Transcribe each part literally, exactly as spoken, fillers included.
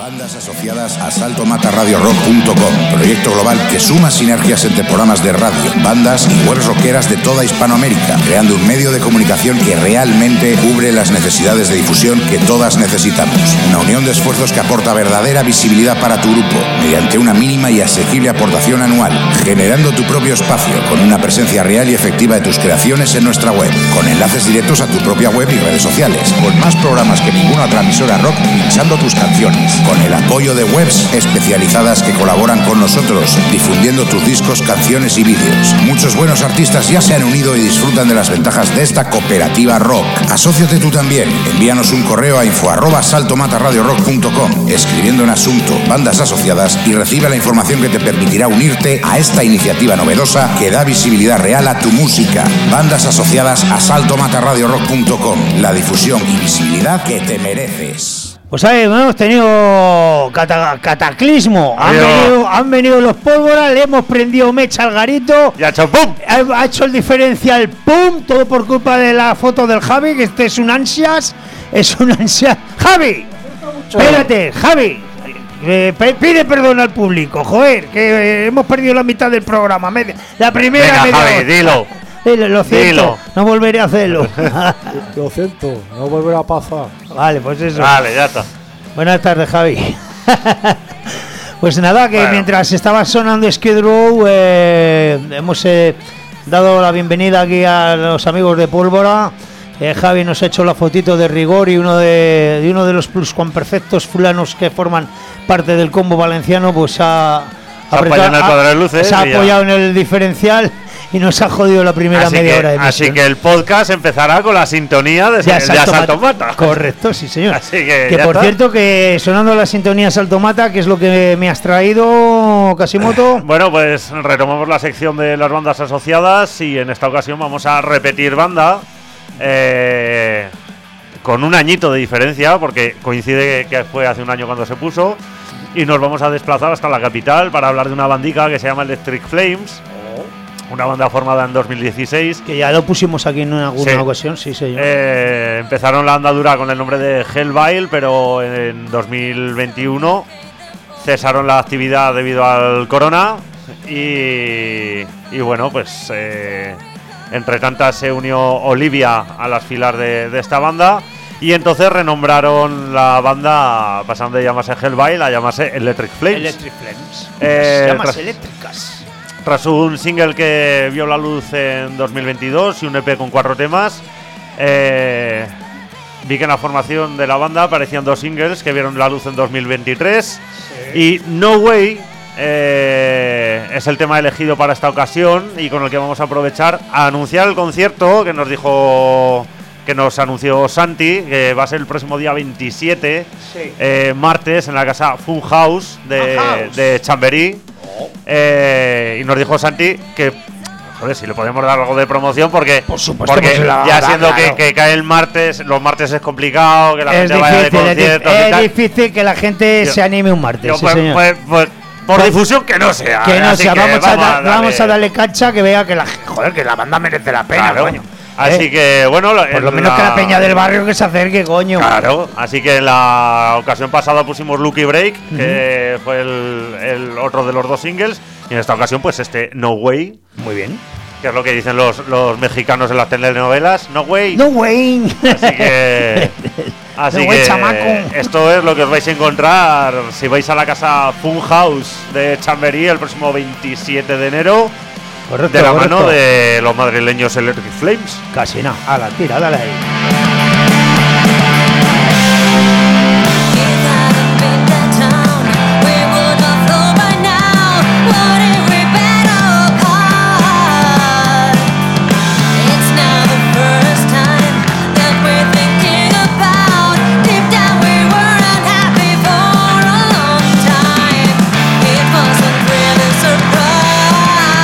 Bandas asociadas a salto mata radio rock punto com, proyecto global que suma sinergias entre programas de radio, bandas y webs rockeras de toda Hispanoamérica, creando un medio de comunicación que realmente cubre las necesidades de difusión que todas necesitamos. Una unión de esfuerzos que aporta verdadera visibilidad para tu grupo, mediante una mínima y asequible aportación anual, generando tu propio espacio, con una presencia real y efectiva de tus creaciones en nuestra web, con enlaces directos a tu propia web y redes sociales, con más programas que ninguna otra emisora rock pinchando tus canciones, con el apoyo de webs especializadas que colaboran con nosotros, difundiendo tus discos, canciones y vídeos. Muchos buenos artistas ya se han unido y disfrutan de las ventajas de esta cooperativa rock. Asóciate tú también. Envíanos un correo a info arroba salto mata radio rock punto com, escribiendo en asunto bandas asociadas, y recibe la información que te permitirá unirte a esta iniciativa novedosa que da visibilidad real a tu música. Bandas asociadas a salto mata radio rock punto com, la difusión y visibilidad que te mereces. Pues ahí hemos tenido cata- cataclismo. Han venido, han venido los pólvoras, le hemos prendido mecha al garito. Y ha hecho pum. Ha, ha hecho el diferencial pum, todo por culpa de la foto del Javi, que este es un ansias. Es un ansias. ¡Javi! Espérate, Javi. Eh, p- pide perdón al público, joder, que eh, hemos perdido la mitad del programa. Media, la primera Venga, media Javi, hora. dilo. Dilo, lo siento, Dilo. no volveré a hacerlo. Lo siento, no volverá a pasar. Vale, pues eso. Vale, ya está. Buenas tardes, Javi. Pues nada, que Bueno. mientras estaba sonando Skid Row, eh, hemos eh, dado la bienvenida aquí a los amigos de Pólvora. Eh, Javi nos ha hecho la fotito de rigor y uno de, de uno de los pluscuamperfectos fulanos que forman parte del combo valenciano, pues ha, Se ha apoyado en el cuadro de luces se ha y ya. apoyado en el diferencial y nos ha jodido la primera Así media que, hora de emisión. así que el podcast empezará con la sintonía de, De de Asalto Asalto Mata. Mata. Correcto, sí señor. Así que, que ya por está. cierto, que sonando la sintonía Asalto Mata, que es lo que me has traído, Casimoto. Bueno, pues retomamos la sección de las bandas asociadas y en esta ocasión vamos a repetir banda eh, con un añito de diferencia, porque coincide que fue hace un año cuando se puso, y nos vamos a desplazar hasta la capital para hablar de una bandica que se llama Electric Flames, una banda formada en dos mil dieciséis. Que ya lo pusimos aquí en alguna Sí. ocasión, sí señor. Eh, empezaron la andadura con el nombre de Hellvile, pero en dos mil veintiuno cesaron la actividad debido al corona y, y bueno, pues eh, entre tantas se unió Olivia a las filas de, de esta banda y entonces renombraron la banda, pasando de llamarse Hellvile a llamarse Electric Flames. Electric Flames. Eh, Las llamas tras- eléctricas. Tras un single que vio la luz en dos mil veintidós y un E P con cuatro temas, eh, vi que en la formación de la banda aparecían dos singles que vieron la luz en dos mil veintitrés. Y No Way eh, es el tema elegido para esta ocasión y con el que vamos a aprovechar a anunciar el concierto que nos dijo, que nos anunció Santi, que va a ser el próximo día veintisiete, Sí. eh, martes, en la casa Fun House de, Fun House. de Chamberí. Eh, y nos dijo Santi que, joder, si le podemos dar algo de promoción, porque, Por supuesto, porque pues la- ya la- siendo claro. que, que cae el martes, los martes es complicado, que la Es gente vaya de difícil, es, conciertos dif- y es tal. difícil que la gente Yo- se anime un martes, Yo, sí, pues, señor. pues- pues, por Pues- difusión que no sea. que no así sea, que vamos, a, da- darle- vamos a darle cancha, que vea que la joder, que la banda merece la pena, Claro. coño. Así Eh, que, bueno, la- por lo en menos que la la- peña del barrio que se acerque, coño. Claro, así que en la ocasión pasada pusimos Lucky Break, que fue el, el otro de los dos singles, y en esta ocasión, pues este No Way, Muy bien. que es lo que dicen los, los mexicanos en las telenovelas. No Way. No way. Así que, así No way, que chamaco. esto es lo que os vais a encontrar si vais a la casa Fun House de Chamberí el próximo veintisiete de enero, Correcto, de la correcto. mano de los madrileños Electric Flames. Casi nada. A la tira, dale ahí.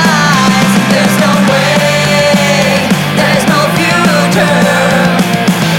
There's no way, there's no future.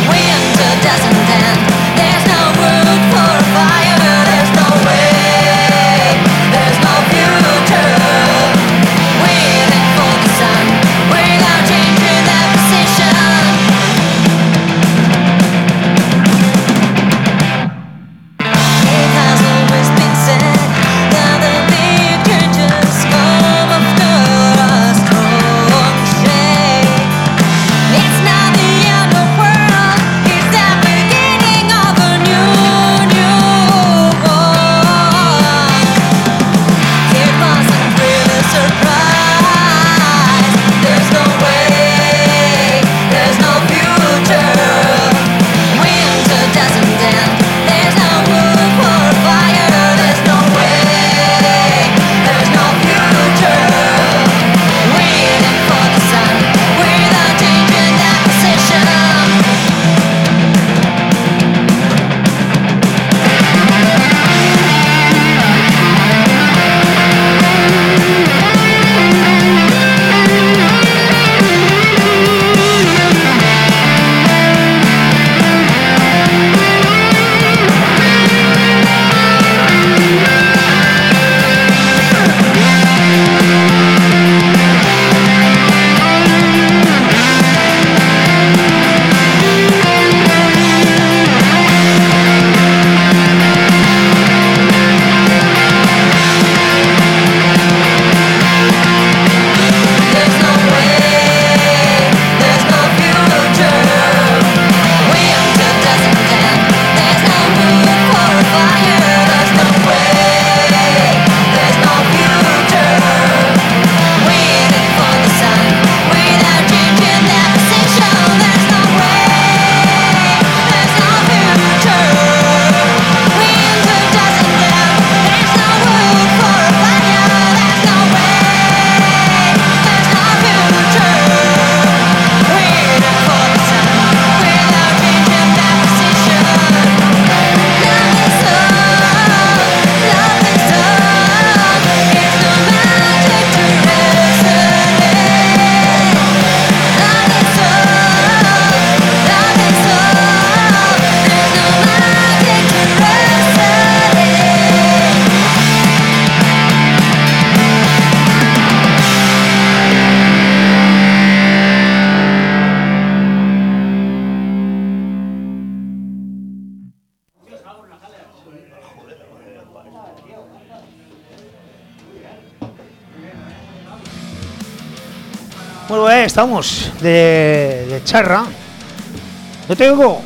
Bueno, eh, estamos de, de charra. ¿No te oigo?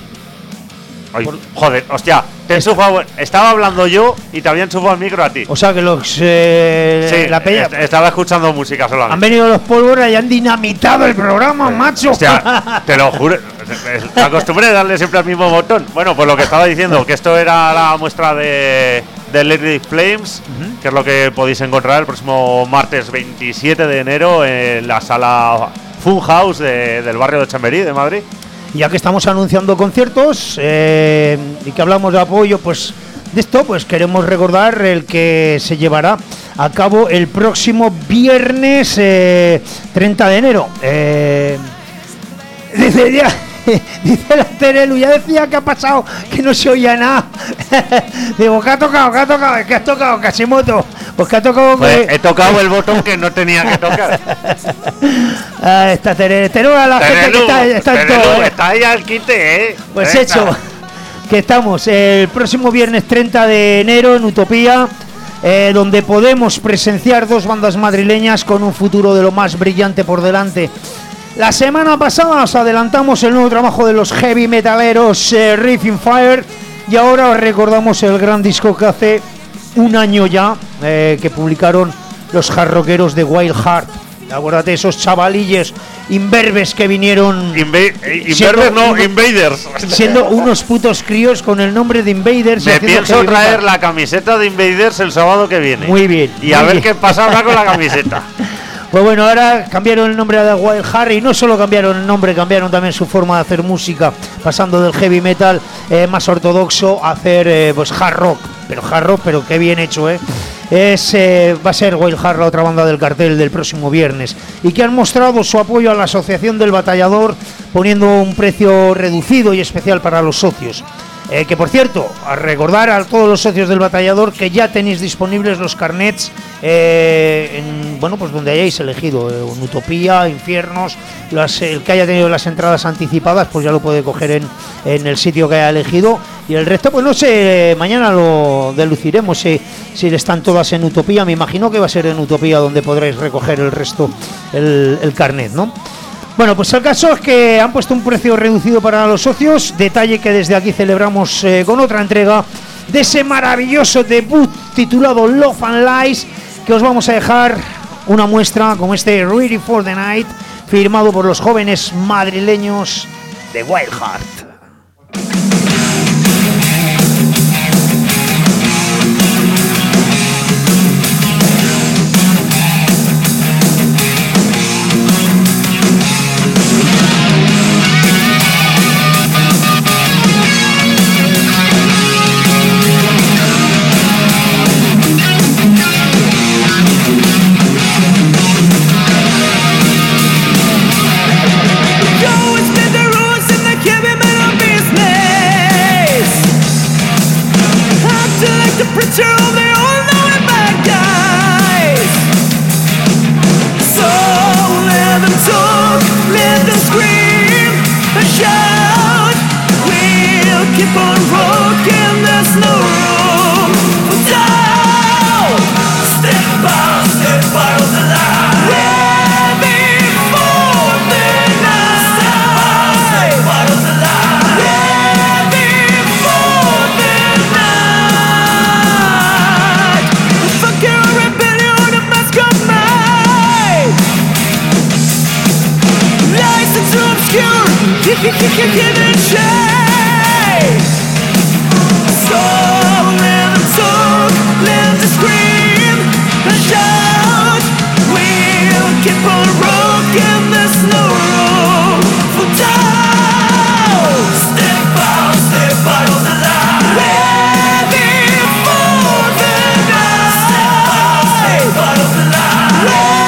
Ay, Por... Joder, hostia, te enchufado. Estaba hablando yo y te había enchufado el micro a ti. O sea que los. Eh, sí, la peña. Estaba escuchando música solamente. Han venido los pólvora y han dinamitado el programa, eh, macho. Hostia, te lo juro. Me acostumbré a darle siempre al mismo botón. Bueno, pues lo que estaba diciendo, que esto era la muestra de, de Lady Flames, uh-huh. que es lo que podéis encontrar el próximo martes veintisiete de enero en la sala Funhouse de, del barrio de Chamberí, de Madrid. Ya que estamos anunciando conciertos eh, y que hablamos de apoyo, pues de esto, pues queremos recordar el que se llevará a cabo el próximo viernes eh, treinta de enero. Eh, dice ya, dice la Terelu, ya decía que ha pasado, que no se oía nada. Digo, ¿qué ha tocado? ¿Qué ha tocado? ¿Qué has tocado? Casimoto. Pues que ha tocado. Pues que... he tocado el botón que no tenía que tocar. Ah, está Terelu, Terelu a la Terelu, gente que está, está en Terelu, todo, ¿eh? Está ahí al quite, ¿eh? Pues eh, hecho, que estamos el próximo viernes treinta de enero en Utopía, eh, donde podemos presenciar dos bandas madrileñas con un futuro de lo más brillante por delante. La semana pasada os adelantamos el nuevo trabajo de los heavy metaleros eh, Riffing Fire, y ahora os recordamos el gran disco que hace un año ya eh, que publicaron los hard rockeros de Wild Heart. Acuérdate, esos chavalillos imberbes que vinieron. Inve imberbes no, uno, Invaders. Siendo unos putos críos con el nombre de Invaders. Me pienso traer la camiseta de Invaders el sábado que viene. Muy bien. Y a muy ver bien. qué pasa ahora con la camiseta. Pues bueno, ahora cambiaron el nombre a The Wild Heart, y no solo cambiaron el nombre, cambiaron también su forma de hacer música, pasando del heavy metal eh, más ortodoxo a hacer eh, pues hard rock, pero hard rock, pero qué bien hecho, ¿eh? Es, eh, va a ser Wild Heart la otra banda del cartel del próximo viernes, y que han mostrado su apoyo a la Asociación del Batallador, poniendo un precio reducido y especial para los socios. Eh, que por cierto, a recordar a todos los socios del Batallador que ya tenéis disponibles los carnets eh, en, bueno, pues donde hayáis elegido, eh, en Utopía, Infiernos, las, el que haya tenido las entradas anticipadas, pues ya lo puede coger en, en el sitio que haya elegido, y el resto, pues no sé, mañana lo deluciremos si, si están todas en Utopía. Me imagino que va a ser en Utopía donde podréis recoger el resto, el, el carnet, ¿no? Bueno, pues el caso es que han puesto un precio reducido para los socios, detalle que desde aquí celebramos eh, con otra entrega de ese maravilloso debut titulado Love and Lies, que os vamos a dejar una muestra como este Ready for the Night, firmado por los jóvenes madrileños de Wild Heart.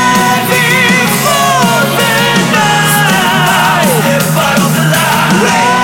Right.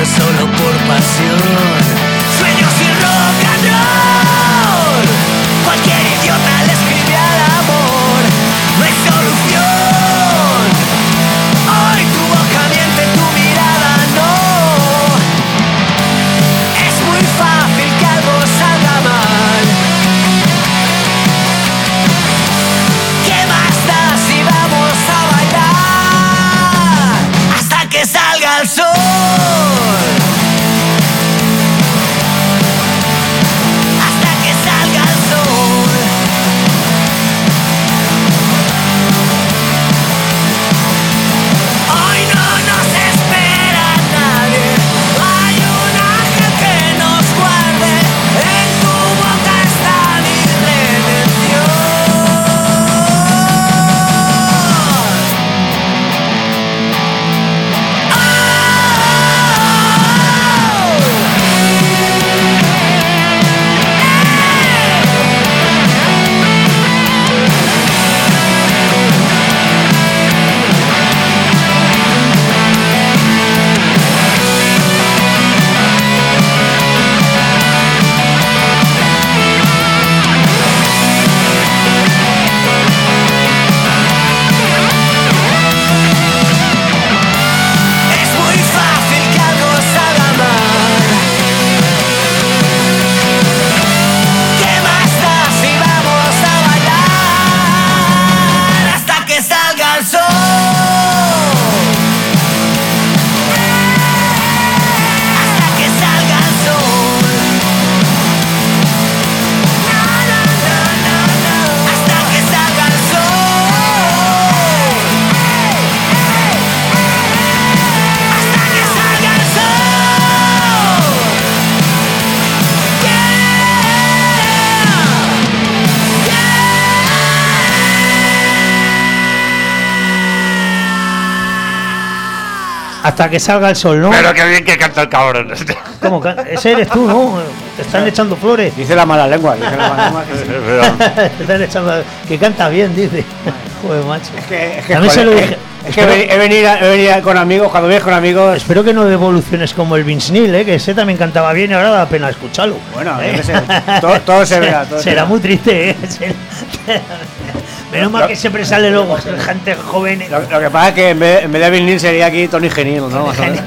esto solo por pasión. Sueños y rock and roll. Cualquier idiota le escribe al amor. No hay solución. Hoy tu boca miente, tu mirada no. Es muy fácil que algo salga mal. ¿Qué más da si vamos a bailar hasta que salga el sol? Hasta que salga el sol. Hoy no nos espera nadie. Hay un ángel que nos guarde. En tu boca está mi redención. Es muy fácil que algo salga mal. ¿Qué más da si vamos a bailar hasta que salga el sol? Hasta que salga el sol. No, no, no, no, no. Hasta que salga el sol. Hasta que salga el sol. Yeah. Hasta que salga el sol, ¿no? Pero qué bien que canta el cabrón. ¿Cómo? ca- Ese eres tú, ¿no? Te están echando flores. Dice la mala lengua, dice la mala lengua. Que, Te están echando... Que canta bien, dice. Joder, macho. es que, es que, También se lo joder, dije. es que he venido, he venido con amigos, cuando vienes con amigos. Espero que no evoluciones como el Vince Neil, ¿eh? Que ese también cantaba bien y ahora da pena escucharlo. Bueno, ¿eh? yo qué sé, todo- todo se verá, todo se Será verá. muy triste, ¿eh? Será- Menos mal que siempre sale luego gente joven. Lo, lo que pasa es que en vez, en vez de Bill Neal sería aquí Tony Genil, ¿no? Más o menos.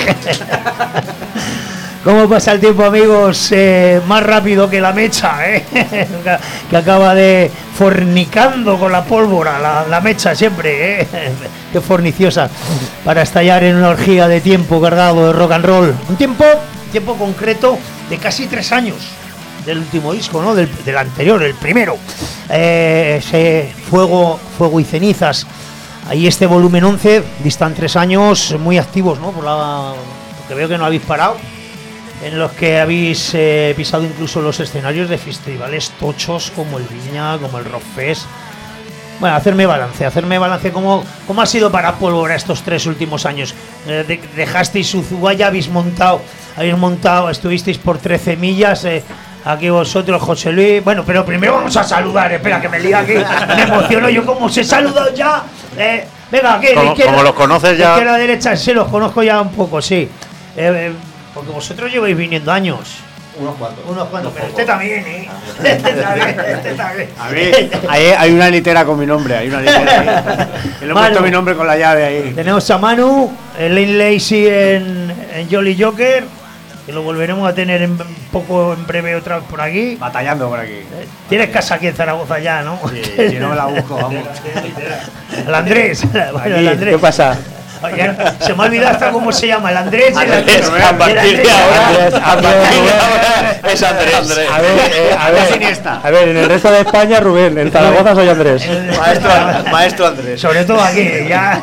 ¿Cómo pasa el tiempo, amigos? Eh, más rápido que la mecha, ¿eh? Que acaba de fornicando con la pólvora, la, la mecha siempre, ¿eh? Qué forniciosa, para estallar en una orgía de tiempo cargado de rock and roll. Un tiempo, tiempo concreto de casi tres años del último disco, ¿no? Del, del anterior, el primero. Eh, ese fuego, fuego y cenizas. Ahí este volumen once, distan tres años, muy activos, ¿no? Por la, porque veo que no habéis parado. En los que habéis eh, pisado incluso los escenarios de festivales tochos como el Viña, como el Rockfest. Bueno, hacerme balance, hacerme balance. ¿Cómo, cómo ha sido para Pólvora estos tres últimos años? Eh, de, dejasteis Uzubaya, habéis montado, habéis montado, estuvisteis por trece millas. Eh, aquí vosotros, José Luis. Bueno, pero primero vamos a saludar. Espera, que me lía aquí. Me emociono yo como os he saludado ya. Eh, venga, aquí, de Como, izquierda, como los conoces de ya. izquierda a derecha, sí, los conozco ya un poco, sí. Eh, eh, porque vosotros lleváis viniendo años. Unos cuantos. Unos cuantos, pero este también, ¿eh? Este también, este también. A mí, ahí hay una litera con mi nombre, hay una litera ahí. Que le he Manu. puesto mi nombre con la llave ahí. Tenemos a Manu, el Lane Lacy en, en Jolly Joker, que lo volveremos a tener en un poco en breve otra vez por aquí. Batallando por aquí. Eh, Tienes casa aquí en Zaragoza ya, ¿no? Sí, si no me la busco, vamos. El Andrés, bueno, el Aquí, Andrés. ¿qué pasa? Oye, se me ha olvidado hasta cómo se llama, el Andrés. y el Andrés, Andrés. a partir El Andrés. de ahora, Andrés, a partir de ahora Andrés. es Andrés. A ver, eh, a ver, Iniesta. a ver, en el resto de España, Rubén, en Zaragoza soy Andrés. El- Maestro, maestro Andrés. Sobre todo aquí, ya.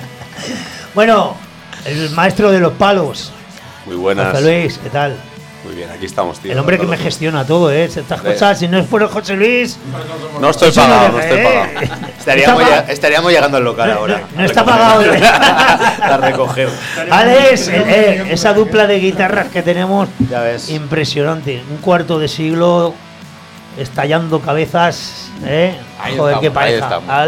Bueno, el maestro de los palos. Muy buenas. José Luis, ¿qué tal? Muy bien, aquí estamos, tío. El hombre que me Dándolo gestiona todo, ¿eh? Estas Hombre. cosas, si no es por el José Luis. todo. No estoy eso pagado, lo no deja, estoy ¿eh? pagado. Estaríamos, Está lleg- pa- estaríamos llegando al local No, ahora. no, no está pagado. La recogemos. Alex, eh, eh, esa dupla de guitarras que tenemos, Ya ves. impresionante. Un cuarto de siglo estallando cabezas, ¿eh? Ahí Joder, estamos, qué ahí pareja. estamos. Ale-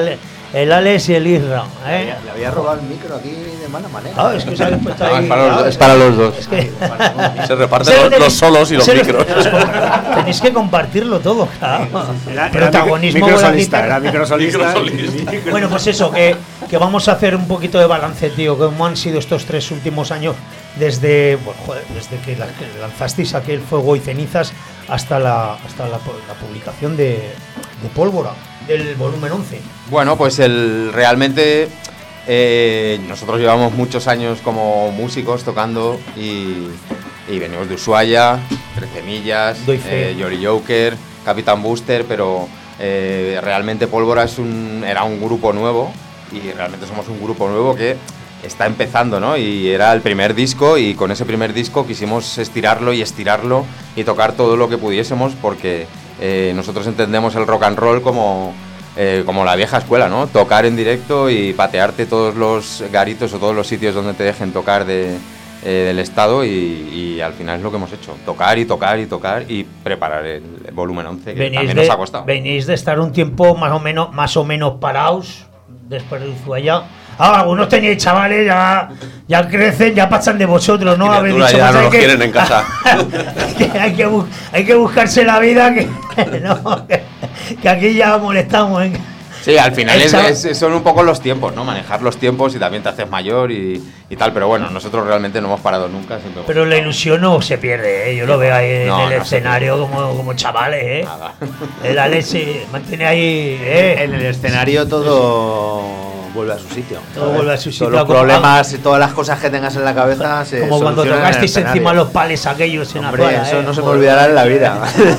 el Alex y el Isra. ¿eh? Le había robado el micro aquí de mala manera. Ah, es que se habéis puesto Ah, ahí. es para los ah, dos, es para los dos. es que- Se reparten Ese lo los, tenéis- los solos y los ese lo- micros. Tenéis que compartirlo todo, claro. Era, era Protagonismo micro con la solista, guitarra. era micro solista. Bueno, pues eso, que, que vamos a hacer un poquito de balance, tío. Cómo han sido estos tres últimos años desde, bueno, joder, desde que, la- que lanzasteis aquel Fuego y Cenizas hasta la, hasta la, la publicación de, de Pólvora, del volumen once. Bueno, pues el realmente eh, nosotros llevamos muchos años como músicos tocando y, y venimos de Ushuaia, Trece Millas, Doy fe. eh, Yori Joker, Capitán Booster, pero eh, realmente Pólvora es un, era un grupo nuevo y realmente somos un grupo nuevo que está empezando, ¿no? Y era el primer disco y con ese primer disco quisimos estirarlo y estirarlo y tocar todo lo que pudiésemos porque eh, nosotros entendemos el rock and roll como, eh, como la vieja escuela, ¿no? Tocar en directo y patearte todos los garitos o todos los sitios donde te dejen tocar de, eh, del estado y, y al final es lo que hemos hecho, tocar y tocar y tocar y preparar el volumen once, que Venís también de, nos ha costado. venís de estar un tiempo más o menos, más o menos parados después de Ushuaia. Ah, algunos teníais chavales, ya, ya crecen, ya pasan de vosotros, ¿no? Habéis Criaturas dicho, ya pues no hay los que- quieren en casa. que hay, que bu- hay que buscarse la vida, que, no, que, que aquí ya molestamos. ¿eh? Sí, al final El es, chaval- es- son un poco los tiempos, ¿no? Manejar los tiempos y también te haces mayor y, y tal, pero bueno, nosotros realmente no hemos parado nunca. Siempre hemos Pero la estado- ilusión no se pierde, ¿eh? Yo lo veo ahí No, en el no se escenario como, como chavales, ¿eh? Nada. El Alex se mantiene ahí, ¿eh? En el escenario todo vuelve a su sitio. Todo ¿sabes? vuelve a su sitio, Todos los como- problemas y todas las cosas que tengas en la cabeza se Como cuando solucionan en el tocasteis escenario. encima los pales aquellos en Hombre, Azuara, eso ¿eh? no se me Joder. olvidará en la vida.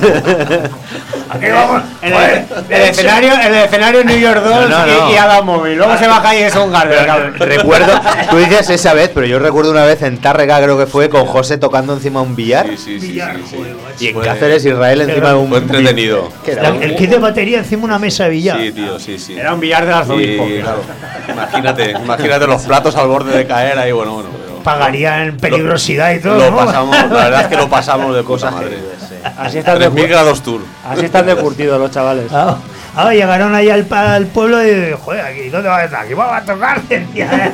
Aquí vamos. En Joder, el, el escenario, el escenario New York dos No, no, y- no. y, Adam Móvil. Luego se baja y es un Gardner. cabrón. Recuerdo, tú dices esa vez, pero yo recuerdo una vez en Tárrega, creo que fue, con José tocando encima un billar. Sí, sí, sí, sí, Billar, sí. joder, macho. Y en Fue- Cáceres, Israel, encima de un. Fue entretenido. ¿Qué era? La- el kit de batería encima de una mesa de billar. Sí, tío, sí, sí. Era un billar de arzobispo. Y, claro. imagínate, imagínate los platos al borde de caer ahí, bueno, bueno. Pero Pagaría en peligrosidad y todo. lo ¿no? pasamos, la verdad es que lo pasamos de puta Cosas madre. que- sí. Así están de tres mil cur- grados tour. Así están de curtidos los chavales. Ah, ah, llegaron ahí al, pa- al pueblo y joder, aquí, ¿dónde vas a estar? Aquí vamos a tocar. decía.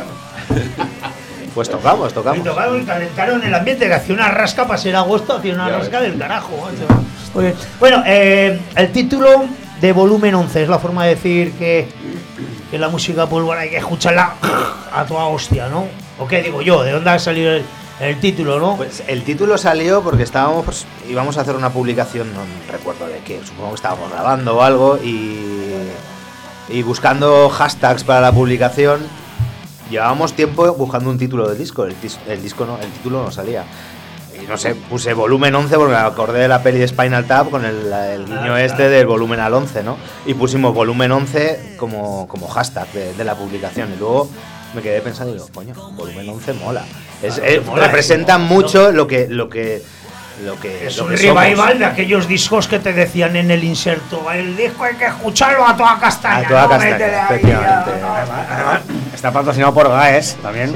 Pues tocamos, Y tocamos. tocaron y calentaron el ambiente, que hacía una rasca para ser agosto, hacía una Ya rasca del carajo. macho. Muy bien. Bueno, eh, el título de volumen once es la forma de decir que, que la música pólvora hay que escucharla a toda hostia, ¿no? ¿O qué digo yo? ¿De dónde ha salido el, el título, no? Pues el título salió porque estábamos, pues, íbamos a hacer una publicación, no recuerdo de qué, supongo que estábamos grabando o algo y, y buscando hashtags para la publicación. Llevábamos tiempo buscando un título del disco, el, tis- el disco no, el título no salía. Y no sé, puse volumen once porque me acordé de la peli de Spinal Tap con el, el guiño este del volumen al once, ¿no? Y pusimos volumen once como, como hashtag de, de la publicación. Y luego me quedé pensando y digo, coño, volumen once mola. Es, Claro, eh, mola, representa ¿no? mucho lo que lo que lo que Es lo un que somos. revival de aquellos discos que te decían en el inserto. El disco hay que escucharlo a toda castaña. A toda ¿no? castaña, Métele ahí, efectivamente. ya, Además, está patrocinado por Gaes también.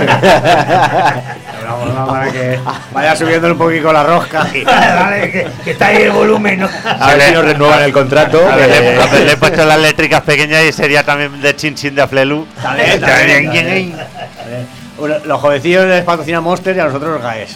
Hablamos para que vaya subiendo un poquito la rosca. no. Dale, que, que está ahí el volumen, ¿no? A ver si nos renuevan el contrato. A ver, eh, le, a ver, le he puesto las eléctricas pequeñas y sería también de Chin Chin de Aflelu. Dale, dale, dale. Bueno, los jovencillos les patrocina Monster y a nosotros Gaes.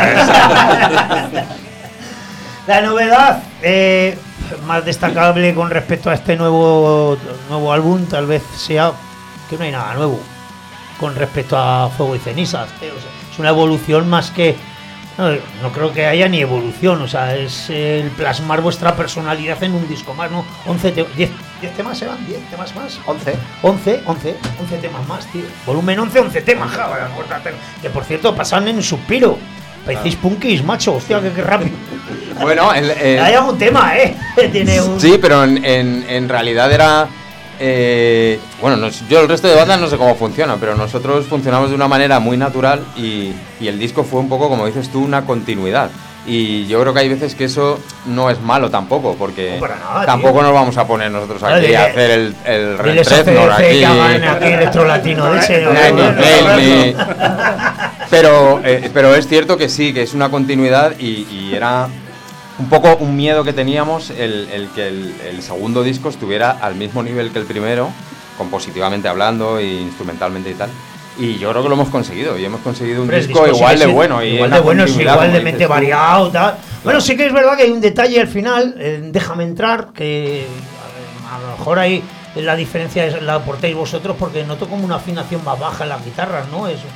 La novedad eh, más destacable con respecto a este nuevo nuevo álbum tal vez sea que no hay nada nuevo con respecto a Fuego y Cenizas. eh, o sea, es una evolución más que no, no creo que haya ni evolución, o sea, es el plasmar vuestra personalidad en un disco más, ¿no? once te- diez, diez temas eran, diez temas más. once. once, once, once temas más, tío. Volumen once, once temas, joder, acuérdate. Que por cierto, pasan en Suspiro. Parecéis punkis, macho, hostia, que, que rápido. Bueno, el- el- Hay algún tema, ¿eh? Tiene un... sí, pero en, en- en realidad era... eh, bueno, no sé- yo el resto de bandas no sé cómo funciona, pero nosotros funcionamos de una manera muy natural y, y el disco fue un poco, como dices tú, una continuidad. Y yo creo que hay veces que eso no es malo tampoco, porque No, para nada, tampoco tío. nos vamos a poner nosotros Vale, aquí dile- a hacer el, el Diles a Retrezno C D C aquí. que hagan aquí electrolatino de ese. Ni- ni fail, ni- Pero, eh, pero es cierto que sí, que es una continuidad y, y era un poco un miedo que teníamos el, el que el, el segundo disco estuviera al mismo nivel que el primero, compositivamente hablando e instrumentalmente y tal. Y yo creo que lo hemos conseguido, y hemos conseguido un disco, disco igual de bueno. Y igual de bueno, sí, igual de mente variado, tal. Bueno, sí que es verdad que hay un detalle al final, eh, Déjame Entrar, que a lo mejor ahí la diferencia es, la aportéis vosotros, porque noto como una afinación más baja en las guitarras, ¿no? Es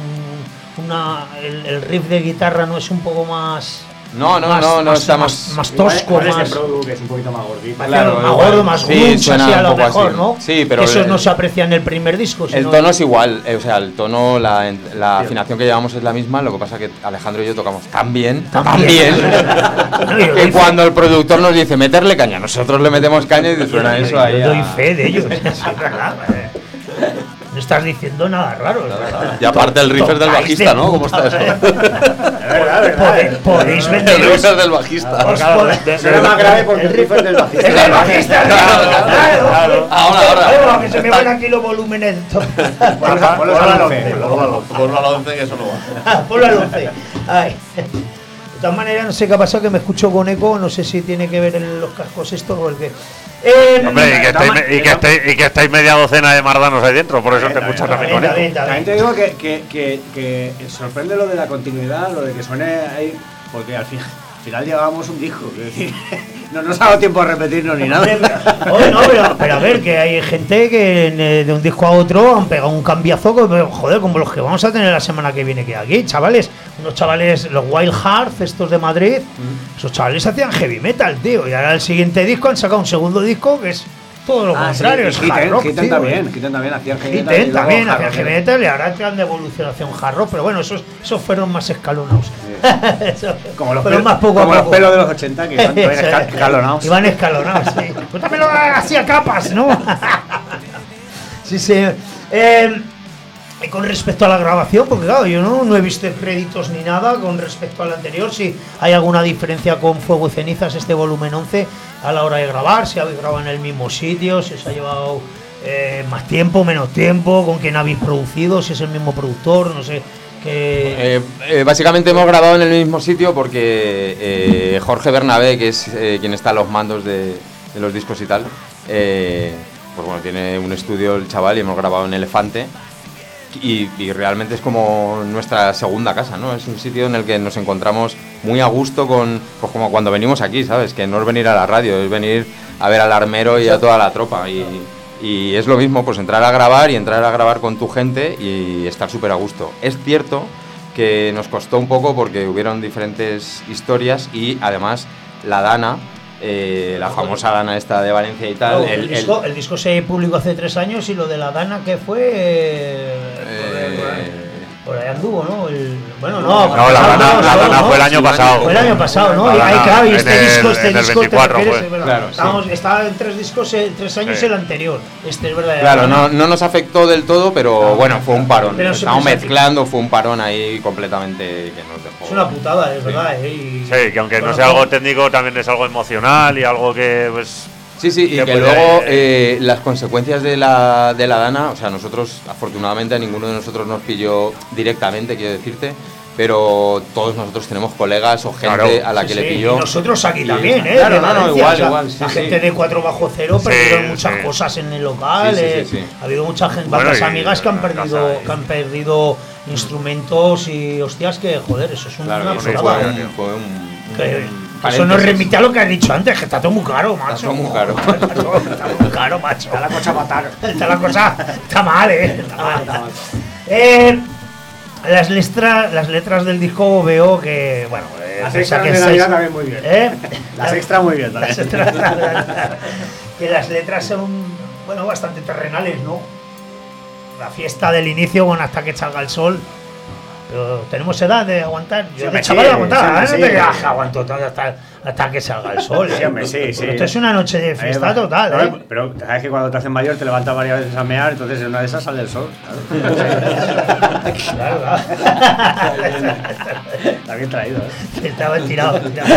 un, una, el, el riff de guitarra no es un poco más... No, no, más, no, no más, estamos... Más, más tosco, igual, igual más... Este Produ, que es un poquito más gordito. Claro, más igual, gordo, más sí, grunge, suena así a un lo poco mejor, así. ¿no? Sí, pero eso el- no se aprecia en el primer disco. El sino tono es igual, eh, o sea, el tono, la, la afinación que llevamos es la misma, lo que pasa que Alejandro y yo tocamos tan bien, Tan tan bien. bien, No, yo que doy cuando el productor nos dice meterle caña, nosotros le metemos caña y suena yo- eso yo ahí. doy a- fe de ellos, es verdad. eh. No estás diciendo nada raro, es verdad. Y aparte el riff es del Tocáis bajista, de ¿no? ¿Cómo puta está eso? madre. verdad, verdad. Podéis, podéis El venderos. riff es del bajista. Os Claro, pod- será más grave porque el riff es del bajista. ¡Es el bajista! ¡Claro! claro. Ahora, ahora. Claro, que se me van aquí los volúmenes. Ponlo a- ponlo al once. Ponlo al once que eso no va. Ponlo al once. Ay. De todas maneras, no sé qué ha pasado, que me escucho con eco. No sé si tiene que ver en los cascos esto o el que. Eh, Hombre, y que, estáis, me- y, que estáis, y que estáis media docena de mardanos ahí dentro, por eso te escuchas también con Está eco. bien, está También bien. te digo que, que, que, que sorprende lo de la continuidad, lo de que suene ahí, porque al final, al final llevábamos un disco, quiero decir, no nos ha dado tiempo a repetirnos ni nada. Oye, no, pero, pero a ver, que hay gente que en, eh, de un disco a otro han pegado un cambiazo, que, pero, joder, como los que vamos a tener la semana que viene que aquí, chavales. Unos chavales, los Wild Hearts, estos de Madrid, esos chavales hacían heavy metal, tío. Y ahora el siguiente disco han sacado un segundo disco que es todo lo Ah, sí, contrario, y es Hitten, hard rock, Hitten tío. también, Hitten también hacían heavy metal. y Hitten luego también hard hacían rock. heavy metal y ahora están de evolución hacia un hard rock, pero bueno, esos, esos fueron más escalonados. Eso, Como los, fueron pelos, más poco a como los poco. pelos de los ochenta que iban iban escal- escalonados. Iban escalonados, sí. Pues también lo hacía capas, ¿no? Sí, sí. Eh, y con respecto a la grabación, porque claro, yo no, no he visto créditos ni nada con respecto al anterior, si hay alguna diferencia con Fuego y Cenizas, este volumen once, a la hora de grabar, si habéis grabado en el mismo sitio, si os ha llevado eh, más tiempo, menos tiempo, con quién habéis producido, si es el mismo productor, no sé. Que... Eh, eh, básicamente hemos grabado en el mismo sitio porque eh, Jorge Bernabé, que es eh, quien está a los mandos de, de los discos y tal, eh, pues bueno, tiene un estudio el chaval y hemos grabado en Elefante. Y, y realmente es como nuestra segunda casa, ¿no? Es un sitio en el que nos encontramos muy a gusto con, pues como cuando venimos aquí, ¿sabes? Que no es venir a la radio, es venir a ver al armero y a toda la tropa. Y, y es lo mismo, pues entrar a grabar y entrar a grabar con tu gente y estar súper a gusto. Es cierto que nos costó un poco porque hubieron diferentes historias y además la Dana, eh, la famosa Dana esta de Valencia y tal. No, el, el- disco, el disco se publicó hace tres años y lo de la Dana, que fue? Eh, Eh, por ahí anduvo, ¿no? El, bueno, no. No, la Dana, la Dana fue el año pasado. Fue el año pasado, ¿no? La y ahí, Dana, claro, y en este el- disco, este en el disco veinticuatro te refieres, fue. es verdad. Claro, sí. Estábamos, estaba en tres discos, eh, tres años Sí. el anterior. Este es verdad. Claro, no, no nos afectó del todo, pero bueno, fue un parón. Pero Estábamos siempre se mezclando, fue un parón ahí completamente que nos dejó. Es una putada, es verdad. Eh, y- Sí, que aunque no bueno, sea algo técnico, también es algo emocional y algo que, pues. Sí, sí, y que que puede- luego eh, las consecuencias de la, de la Dana, o sea, nosotros, afortunadamente, a ninguno de nosotros nos pilló directamente, quiero decirte, pero todos nosotros tenemos colegas o gente Claro. a la Sí, que sí, le pilló. y nosotros aquí Y- también, ¿eh? Claro, de no, no, Valencia, igual, o sea, igual, sí, la sí. gente de cuatro bajo cero Sí, perdieron muchas sí. cosas en el local. Sí, sí, eh, sí, sí. Ha habido mucha gente, Bueno, varias y amigas que han la perdido, casa y- que han perdido instrumentos y hostias que, joder, eso es un- Claro, una y eso putada. fue tío. un, fue un- Que- un Eso nos paréntesis. remite a lo que has dicho antes, que está todo muy caro, macho. todo muy caro. Está todo, está muy caro, macho. Está la cosa fatal. Está la cosa, está mal, eh. Está mal, está mal. Eh, las, letras, las letras del disco veo que, bueno, eh, Las pese a extras que de seis- Navidad también muy bien. ¿Eh? Las extras muy bien Las también. extras- que las letras son, bueno, bastante terrenales, ¿no? La fiesta del inicio, bueno, hasta que salga el sol. Pero tenemos edad de aguantar. Yo Sí, de hombre, chaval sí, aguantaba, sí, hombre, ¿eh? No sí. te digas que aguanto todo hasta, hasta que salga el sol. ¿eh? Sí, hombre, sí, sí. Esto es una noche de fiesta Ahí va. total, No, ¿eh? Pero sabes que cuando te hacen mayor te levantas varias veces a mear, entonces en una de esas sale el sol. Claro, Claro, claro. Está bien traído, ¿eh? Estaba tirado.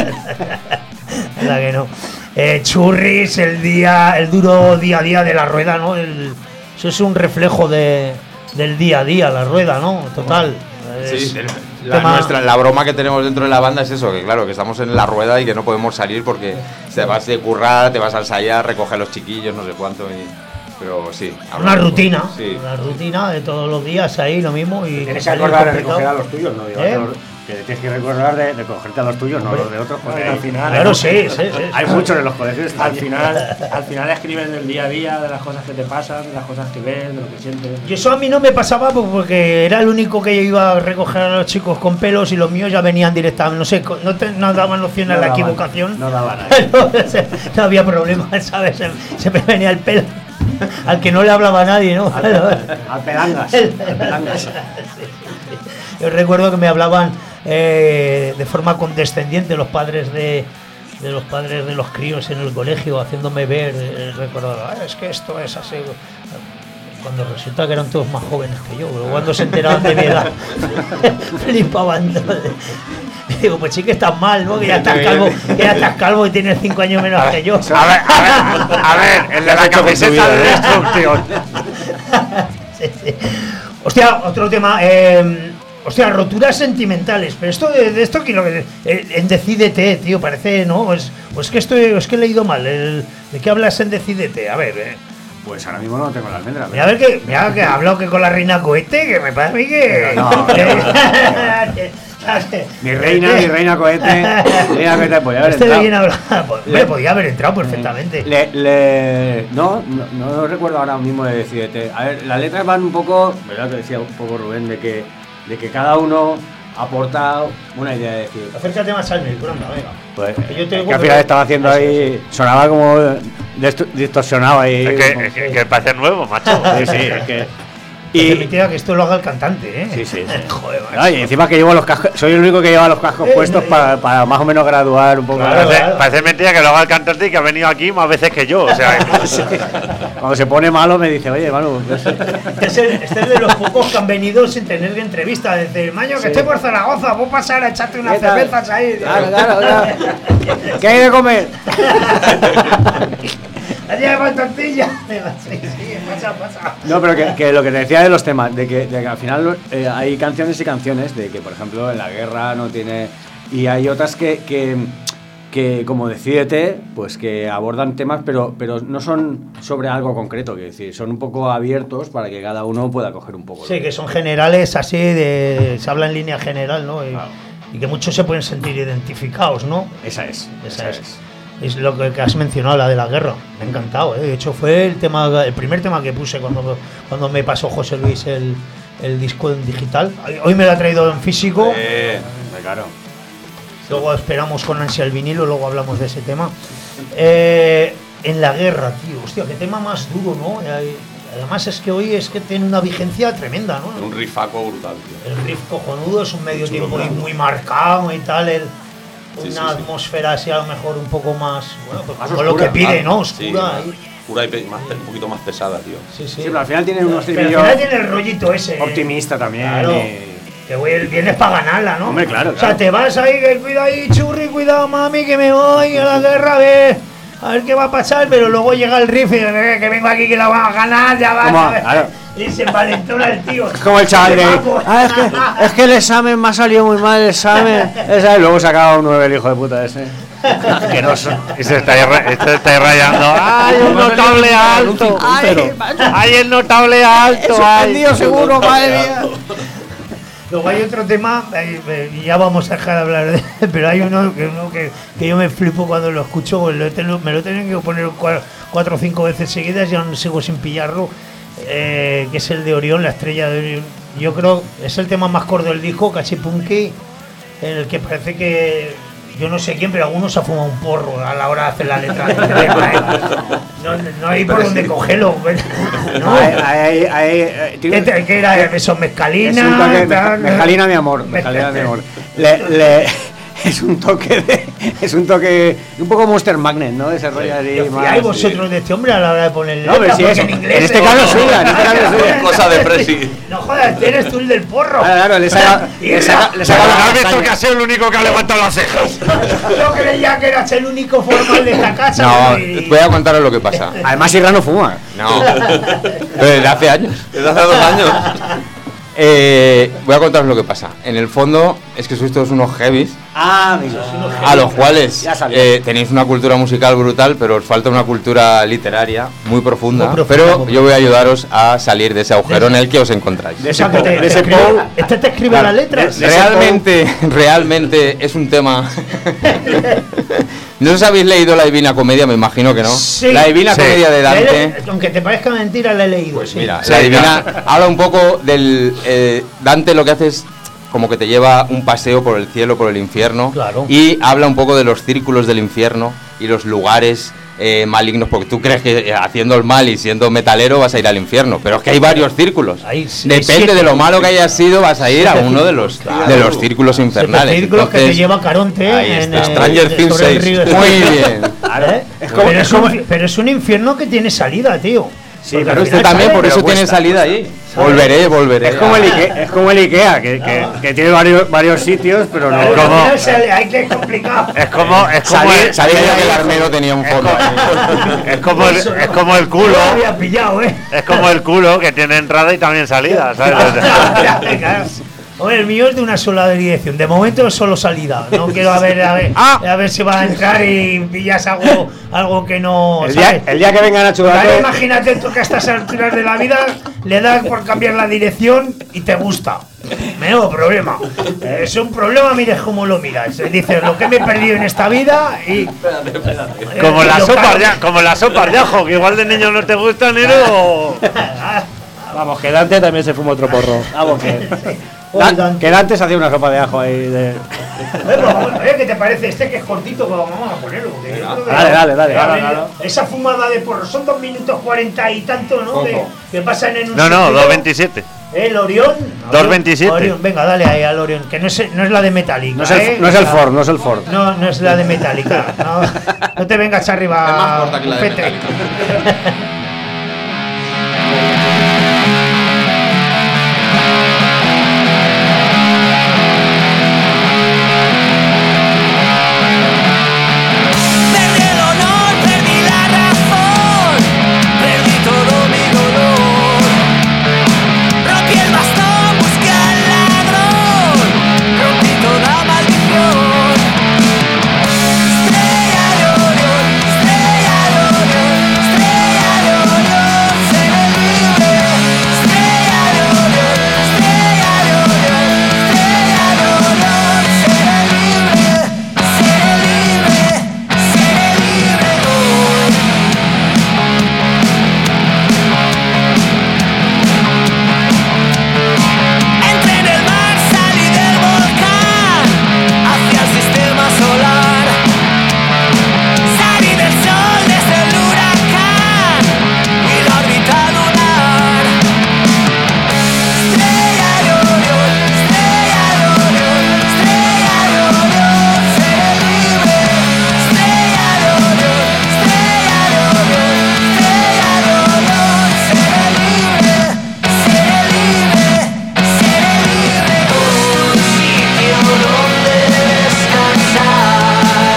La que no. Eh, churris, el día, el duro día a día de la rueda, ¿no? El, eso es un reflejo de, del día a día, la rueda, ¿no? Total. Sí, Es- del- La, tema- nuestra, la broma que tenemos dentro de la banda es eso, que claro, que estamos en la rueda y que no podemos salir porque te vas de currar, te vas a ensayar, recoger a los chiquillos, no sé cuánto. Y, pero sí. Una hablamos. rutina, Sí. una rutina de todos los días ahí, lo mismo. Y Tienes que salir acordar de complicado. recoger a los tuyos, no digo, ¿Eh? a los- que tienes que recordar de, de cogerte a los tuyos, no los de otros, porque al final Claro, sí, sí, sí. hay muchos en los colegios. Al final, al final escribes del día a día, de las cosas que te pasan, de las cosas que ves, de lo que sientes. Y eso a mí no me pasaba pues, porque era el único que yo iba a recoger a los chicos con pelos y los míos ya venían directamente. No sé, co- no, te, no daban opción a No la daban, equivocación. no daban ahí. no, se- no había problema, ¿sabes? Se, se me venía el pelo al que no le hablaba a nadie, ¿no? Al pedangas, al pedangas. Yo recuerdo que me hablaban eh, de forma condescendiente los padres de, de los padres de los críos en el colegio, haciéndome ver, eh, recordar, "Ah, es que esto es así", cuando resulta que eran todos más jóvenes que yo, pero cuando se enteraban de mi edad flipaban. Digo, pues sí que estás mal, ¿no? Que ya estás calvo, que ya estás calvo y tienes cinco años menos que yo. A ver, a ver, a ver, el de la camiseta de destrucción. Sí, sí. Hostia, otro tema. Eh, hostia, roturas sentimentales. Pero esto de, de esto que lo que eh, en Decídete, tío, parece, ¿no? Pues, pues que estoy, es que he leído mal. El, ¿de qué hablas en Decídete? A ver, eh. Pues ahora mismo no tengo la almendra. Mira, a ver que, mira que ha hablado que con la reina cohete, que me parece a mí que. No, no, Mi reina, mi reina cohete, reina cohete, podía haber Este de entrado. bien hablado. Pues, hombre, podía haber entrado perfectamente. Le, le- no, no, no recuerdo ahora mismo de Decídete. A ver, las letras van un poco, verdad que decía un poco Rubén, de que, de que cada uno aporta una idea de decir. Acércate más al micro, anda, venga. Pues, Que yo te es oigo, que al pero- final estaba haciendo ahí, sonaba como destu- distorsionado ahí. Es que, como- es que, que parece nuevo, macho. sí, sí, es que. Y Y, mentira que esto lo haga el cantante, ¿eh? sí, sí, sí. Joder, macho. No, y encima que llevo los cascos, soy el único que lleva los cascos Eh, puestos eh, para, para más o menos graduar un poco. Claro, Parece, claro. parece mentira que lo haga el cantante y que ha venido aquí más veces que yo. O sea, Cuando se pone malo me dice, oye, Manu, no sé. Este es, el- este es de los pocos que han venido sin tener entrevista. Desde maño que Sí. estoy por Zaragoza, voy a pasar a echarte unas ¿Qué tal? cervezas ahí. Claro, claro, claro. ¿Qué hay de comer? Allí hay más tortilla. Sí, sí, pasa, pasa. No, pero que, que lo que te decía de los temas, de que, de que al final eh, hay canciones y canciones, de que por ejemplo en la guerra no tiene. Y hay otras que, que, que como Decídete, pues que abordan temas, pero, pero no son sobre algo concreto, que decir, son un poco abiertos para que cada uno pueda coger un poco. Sí, que son generales así, de, se habla en línea general, ¿no? Y, y que muchos se pueden sentir identificados, ¿no? Esa es, Esa es. Es lo que, que has mencionado, la de la guerra. Me ha encantado, ¿eh? De hecho, fue el tema, el primer tema que puse cuando, cuando me pasó José Luis el, el disco en digital. Hoy me lo ha traído en físico. Eh, Claro. Luego esperamos con ansia el vinilo, luego hablamos de ese tema. Eh, en la guerra, tío. Hostia, qué tema más duro, ¿no? Eh, Además es que hoy es que tiene una vigencia tremenda, ¿no? Un rifaco brutal, tío. El riff cojonudo es un medio tiempo muy, muy marcado y tal. El, Sí, una sí, sí. atmósfera así a lo mejor un poco más, bueno, pues Más como lo oscura, que pide, Ah, ¿no? sí, Oscura. más ahí. oscura y pe- más, un poquito más pesada, tío. Sí, sí. Sí, pero al final tiene unos Pero al estribillos final tiene el rollito ese. optimista también. Claro. y- Que voy, vienes para ganarla, ¿no? Hombre, claro, O sea, claro. te vas ahí, que cuida ahí, churri, cuidado, mami, que me voy a la guerra, a ver, a ver qué va a pasar, pero luego llega el riff y eh, que vengo aquí que la vamos a ganar, ya va. Como, ¿sabes? claro. Y se envalentona el tío. Es como el chaval de. Qué guapo. Ah, es que, es que el examen me ha salido muy mal el examen. Esa, y luego sacaba un nueve el hijo de puta ese. Asqueroso. y se está, ra- este está rayando. ¡Ay, el notable alto! Ay, ¡Ay, el notable alto! ¡Ay! seguro, madre mía. Luego hay otro tema, eh, eh, y ya vamos a dejar de hablar de él, pero hay uno, que, uno que, que yo me flipo cuando lo escucho, pues lo he tenido- me lo he tenido que poner cua- cuatro o cinco veces seguidas y aún sigo sin pillarlo, eh, que es el de Orión, la estrella de Orión. Yo creo es el tema más corto del disco, casi punky, en el que parece que, yo no sé quién, pero algunos se ha fumado un porro a la hora de hacer la letra. No, no hay por dónde cogerlo. ¿no? Ahí, ahí, ahí, eh, ¿Qué, tiene- te- qué era eso? es un ¿Mezcalina? toque- tal, me- Mejalina, mi amor. Mejalina, mi amor. Le, le- es un toque de. Es un toque. Un poco Monster Magnet, ¿no? Ese rollo así. ¿Qué más- hay vosotros de este hombre a la hora de ponerle No, pero letra? si Porque es- en inglés. en este ¿eh? caso sí, en este caso sí. Cosa de Presi. No jodas, eres tú el del porro. Claro, claro, le saca. Y Le era- saca, le saca ¿Has la visto castaña. que ha sido el único que ha levantado las cejas? Yo creía que eras el único formal de esta casa. no, y- voy a contaros lo que pasa. Además, Irra no fuma. No, pero desde hace años. Desde hace dos años. Eh, voy a contaros lo que pasa. En el fondo, es que sois todos unos heavies. Ah, amigos. A los cuales Ya sabía. eh, tenéis una cultura musical brutal, pero os falta una cultura literaria muy profunda. Muy profunda, pero muy yo voy a ayudaros a salir de ese agujero en el que os encontráis. De O ese, sea, que po- te- de te ese escribe- Paul. Este te escribe Claro, las letras. de- de- Realmente, realmente es un tema. ¿No os habéis leído la Divina Comedia? Me imagino que no. Sí. La Divina Sí. Comedia de La he Dante. le- Aunque te parezca mentira, la he leído. Pues sí. mira, Sí, la Divina claro. habla un poco del. eh, Dante lo que hace es como que te lleva un paseo por el cielo, por el infierno. Claro. Y habla un poco de los círculos del infierno y los lugares eh, malignos, porque tú crees que eh, haciendo el mal y siendo metalero vas a ir al infierno, pero es que hay varios círculos. Hay s- Depende siete. de lo malo que hayas sido, vas a ir a Siete uno de los, círculos, de claro. los círculos Siete infernales. círculos que te Entonces, lleva Caronte ahí en está. el- Stranger sobre Things el seis. río. Muy bien. ¿Eh? Es como- pero, es es un, como- fi- pero es un infierno que tiene salida, tío. Sí, Porque pero al Este final también, sale- por eso pero tiene cuesta, salida cuesta. ahí. Volveré, volveré. Es como el a- Ikea, es como el Ikea que, que, que tiene varios, varios sitios, pero no. Pero al ¿Cómo? final sale- hay que es complicado. Es como, es como Sabía, el, sabía yo que el armero tenía un fondo ahí. es como el, Eso no. es como el No culo. lo había pillado, ¿eh? Es como el culo que tiene entrada y también salida, ¿sabes? Claro. Hombre, el mío es de una sola dirección. De momento es solo salida. No quiero a ver a ver, Ah. a ver si va a entrar y pillas algo, algo que no. El día, ¿sabes? el día que venga Nacho Claro, Gato, imagínate tú que a estas alturas de la vida le das por cambiar la dirección y te gusta. Menudo problema. Es un problema, mires cómo lo miras. Dices lo que me he perdido en esta vida y. Como Eh, las lo sopas caro. de, como las sopas de ajo, que igual de niño no te gustan, o Vamos, que Dante también se fuma otro porro. Vamos, que. Oye, Dan- Dante. que Dante se hacía una sopa de ajo ahí de. Eh, pues vamos, oye, ¿qué te parece? Este que es cortito, pues vamos a ponerlo. porque yo creo que- Dale, dale, dale, Eh, dale, esa- dale. Esa fumada de porro son dos minutos cuarenta y tanto, ¿no? De- que pasan en un. No, no, suspiro. dos veintisiete. ¿El Orión? dos veintisiete. Orión, venga, dale ahí al Orión, que no es, no es la de Metallica. No es el, ¿eh? no es el O sea, Ford, no es el Ford. No, no es la de Metallica. No, no te vengas arriba. Es más corta que la de Fete. Perdí el honor, perdí la razón, perdí todo mi dolor. Rompí el bastón, busqué al ladrón, rompí toda maldición. Estrella de Orión, estrella de Orión, estrella de Orión, seré libre. Estrella de Orión, estrella de Orión, estrella de Orión, seré libre, seré libre, seré libre hoy. Entré en el mar, salí del volcán, hacia el sistema solar. Salí del sol desde el huracán y la órbita lunar. Estrella de Orión, estrella de Orión, estrella de Orión, seré libre. Estrella de Orión, estrella de Orión, estrella de Orión, seré libre, seré libre, seré libre. Un sitio donde descansar.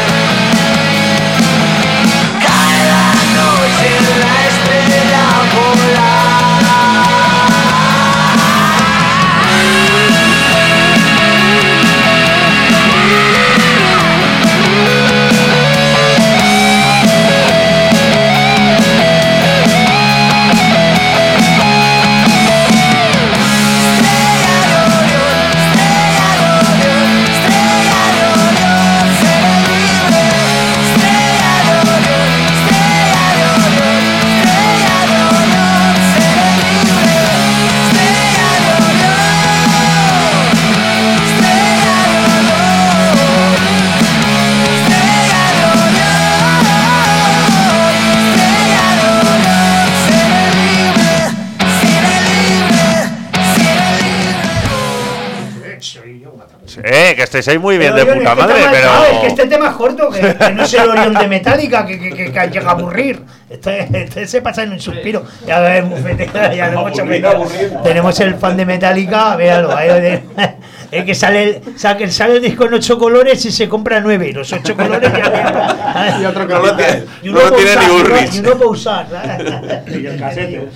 Cae la noche en la estrella polar. Estrella de Orión, estrella de Orión, estrella de Orión, seré libre. Estrella de Orión, estrella de Orión, estrella de Orión, seré libre. Estrella de Orión, estrella de Orión, estrella de Orión, estrella de Orión, seré libre, seré libre, seré libre. Eh, que estéis ahí muy bien de Pero, Orión, puta es que madre, está mal- pero. no, es que este tema es corto, que, que no es el Orión de Metallica, que, que, que, que llega a aburrir. Este, este se pasa en un suspiro. Ya ves, bufete, ya lo hemos hecho. Tenemos el fan de Metallica, véalo, ahí, Es que sale, sale, sale el disco en ocho colores y se compra nueve. Y los ocho colores ya. Y otro que no lo tiene, Y no uno lo para tiene usar, ni y uno- Ulrich. y uno para usar. ¿sabes? Y el casete.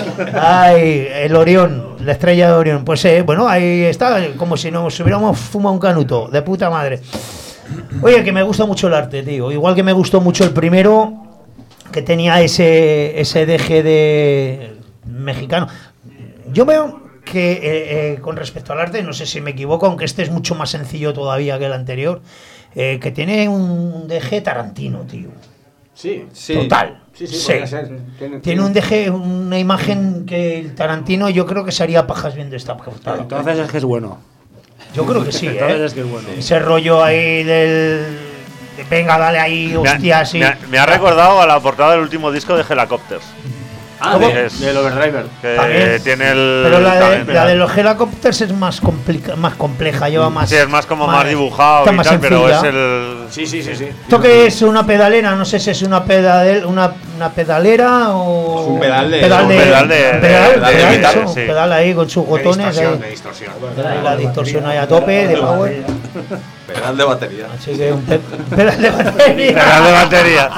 Ay, el Orión, la estrella de Orión. Pues eh, bueno, ahí está, como si nos hubiéramos fumado un canuto, de puta madre. Oye, que me gusta mucho el arte, tío. Igual que me gustó mucho el primero, que tenía ese, ese deje de mexicano. Yo veo que eh, eh, con respecto al arte, no sé si me equivoco, aunque este es mucho más sencillo todavía que el anterior, eh, que tiene un deje Tarantino, tío. Sí, Sí. Total. sí, sí, Sí. podría ser. Tiene, Tiene un deje, una imagen que el Tarantino yo creo que se haría pajas viendo esta portada. Entonces es que es bueno. Yo creo que sí, Entonces ¿eh? es que es bueno. Ese rollo ahí del... de venga, dale ahí, Me ha, hostia, sí. me ha- me ha recordado a la portada del último disco de Helicopters. Ah, ¿Cómo? de, Es- del Overdriver. Que También. tiene el. Pero la de, también- la de los helicópteros es más, complica, más compleja, lleva más... Sí, es más como más, dibujado está y más tal, pero sencilla. es el. Sí, sí, sí, sí. ¿Esto qué es? ¿Una pedalera? No sé si es una, pedal, una, una pedalera o... Es un pedal de- pedal un de... pedal de- pedal, de- pedal, de eso, guitarra, un sí. pedal ahí con sus botones. Ahí. de distorsión. Ahí la distorsión ahí a tope, de power. Pedal de batería. Así que un pe- pedal de batería. Pedal de batería.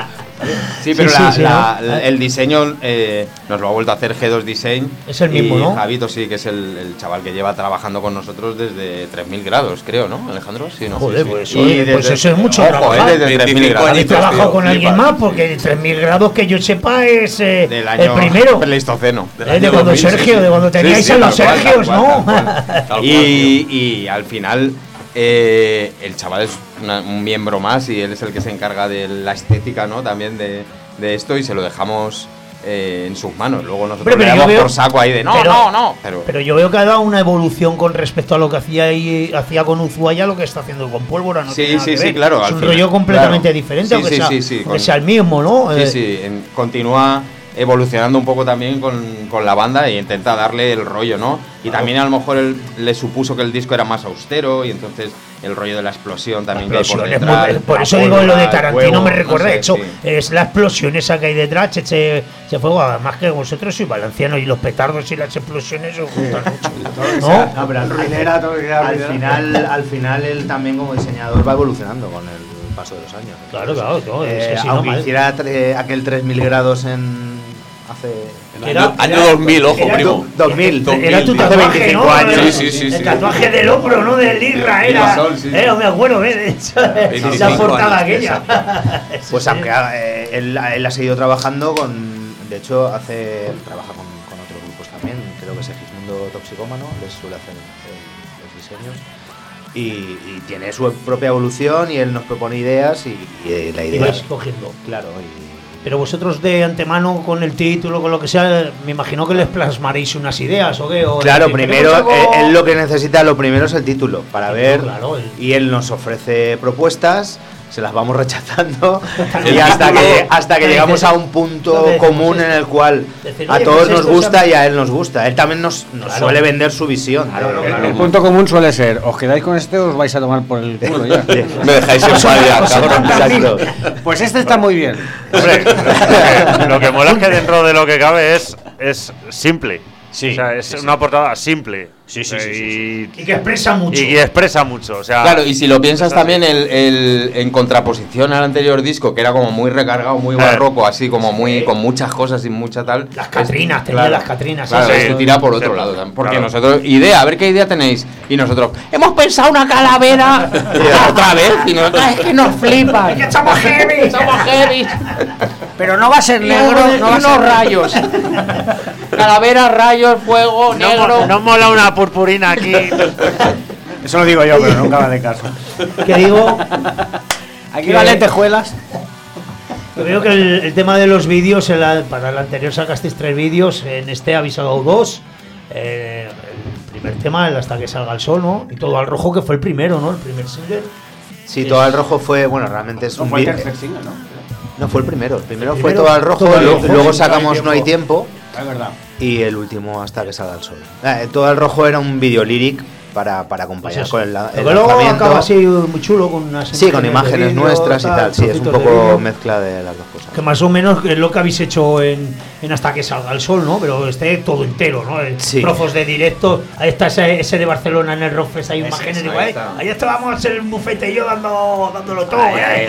Sí, pero Sí, la- sí, sí, la- ¿no? el diseño eh, nos lo ha vuelto a hacer G dos Design. Es el mismo, y ¿no? Javito sí, que es el, el chaval que lleva trabajando con nosotros desde tres mil grados, creo, ¿no, Alejandro? Sí, ¿no? Joder, Sí, sí. pues, Y oye, desde- pues eso es mucho Ojo, trabajar. eh, desde tres mil veinticinco grados. ¿Habéis añitos, trabajado tío, con alguien flipas. más? Porque tres mil grados que yo sepa es eh, Del el año primero. Pleistoceno. Eh, de cuando dos mil, Sergio, sí, de cuando sí. teníais Sí, a sí, los tal cual, Sergios, tal cual, ¿no? tal cual. Tal cual, Y, y al final eh, el chaval es una- un miembro más y él es el que se encarga de la estética, ¿no? También de, de esto y se lo dejamos eh, en sus manos. Luego nosotros Hombre, pero le yo damos veo- por saco ahí de no, pero- no, no. Pero, Pero yo veo que ha dado una evolución con respecto a lo que hacía y hacía con Ushuaia, lo que está haciendo con Pólvora. No Sí, tiene nada sí, que sí, ver. claro, Es al un final, rollo completamente claro. diferente, Sí, aunque, sí, sea, sí, sí, aunque con- sea el mismo, ¿no? sí, Eh, sí, en- continúa evolucionando un poco también con, con la banda e intenta darle el rollo, ¿no? Y también a lo mejor él, le supuso que el disco era más austero y entonces el rollo de la explosión también que hay por explosiones detrás. muy- por la eso digo lo de pólvora, el Tarantino fuego, me recuerda, no sé, de hecho, sí. es la explosión esa que hay detrás, ese, ese fuego, además que vosotros sois valencianos y los petardos y las explosiones os gustan mucho. ¿No? No, pero al ruinera, todo que queda Al ruinera. final, al final él también como diseñador va evolucionando con el paso de los años. Claro, claro, no, es Eh, que si no, aunque mal. hiciera tre- aquel tres mil grados en hace Era- Año era- dos mil, ojo, era primo. tu- dos mil. Era tu Hace tatuaje, veinticinco ¿no? años. El- Sí, sí, sí, El sí. tatuaje del hombro, ¿no? Del Irra, era. Girasol, sí, sí. Eh, me acuerdo, ¿ves? De hecho, la veinticinco portada años, aquella. Pues Sí, aunque sí. eh, él, él ha seguido trabajando con, de hecho hace trabaja con, con otros grupos también, creo que es Segismundo Toxicómano, les suele hacer el- los diseños y, y tiene su propia evolución y él nos propone ideas y, y la Y idea vais es cogiendo. claro y, Pero vosotros de antemano con el título, con lo que sea, me imagino que les plasmaréis unas ideas o qué. O claro, decir, primero queremos algo- eh, él lo que necesita lo primero es el título para Sí, ver claro, el- y él nos ofrece propuestas, se las vamos rechazando El y hasta título, que hasta que lo llegamos dices- a un punto lo que decimos común es- en el cual decir, a oye, todos pues nos esto gusta se- y a él nos gusta. Él también nos, nos Claro. suele vender su visión. Claro, de- claro. El punto común suele ser, os quedáis con este o os vais a tomar por el culo ya. Me dejáis en paz ya, cabrón. Exacto. Pues este está muy bien. Hombre, lo que mola es que dentro de lo que cabe es, es simple. Sí, O sea, es sí, sí. una portada simple. Sí, sí, Eh, sí, sí, y, Y que expresa mucho. y que expresa mucho. O sea, Claro, y si lo piensas es así. también el, el- en contraposición al anterior disco, que era como muy recargado, muy Eh. barroco, así como muy con muchas cosas y mucha tal. Las Catrinas, es- tenía las Catrinas. Claro, Sí. esto tira por otro Sí, lado también. Porque claro. nosotros, idea, a ver qué idea tenéis. Y nosotros, hemos pensado una calavera otra vez. Y nosotros, es que nos flipa. ¡Que estamos heavy! Somos heavy. Pero no va a ser negro, no va a ser rayos. Calavera, rayos, fuego, No, negro. mo- no mola una purpurina aquí. Eso lo digo yo, pero nunca va de caso. Que digo, Aquí Que- va lentejuelas. yo creo que el, el tema de los vídeos, en la- para el anterior sacasteis tres vídeos, en este habéis sacado dos. Eh, el primer tema, el Hasta que salga el sol, ¿no? Y Todo al rojo, que fue el primero, ¿no? El primer single. Sí, todo al rojo fue, bueno, realmente es No un fue el vi- tercer single, ¿no? No fue el primero, el primero El fue primero, todo al rojo, Todo al lo- rojo, luego sí, sacamos No hay tiempo Es verdad. y el último Hasta que salga el sol. Eh, todo al rojo era un video lyric para, para acompañar Pues eso. con el, el Pero luego lanzamiento. acaba así muy chulo con unas Sí, con de imágenes vídeo, nuestras y tal, sí, es un trocitos de poco vídeo. mezcla de las dos cosas. Que más o menos es lo que habéis hecho en, en Hasta que salga el sol, ¿no? Pero esté todo entero, ¿no? Eh, Sí. Trozos de directo. Ahí está ese, ese de Barcelona en el Rockfest, hay imágenes. ese, Digo, ahí ahí, está. ahí estábamos en el bufete y yo dando, dándolo todo, Ahí, ¿eh?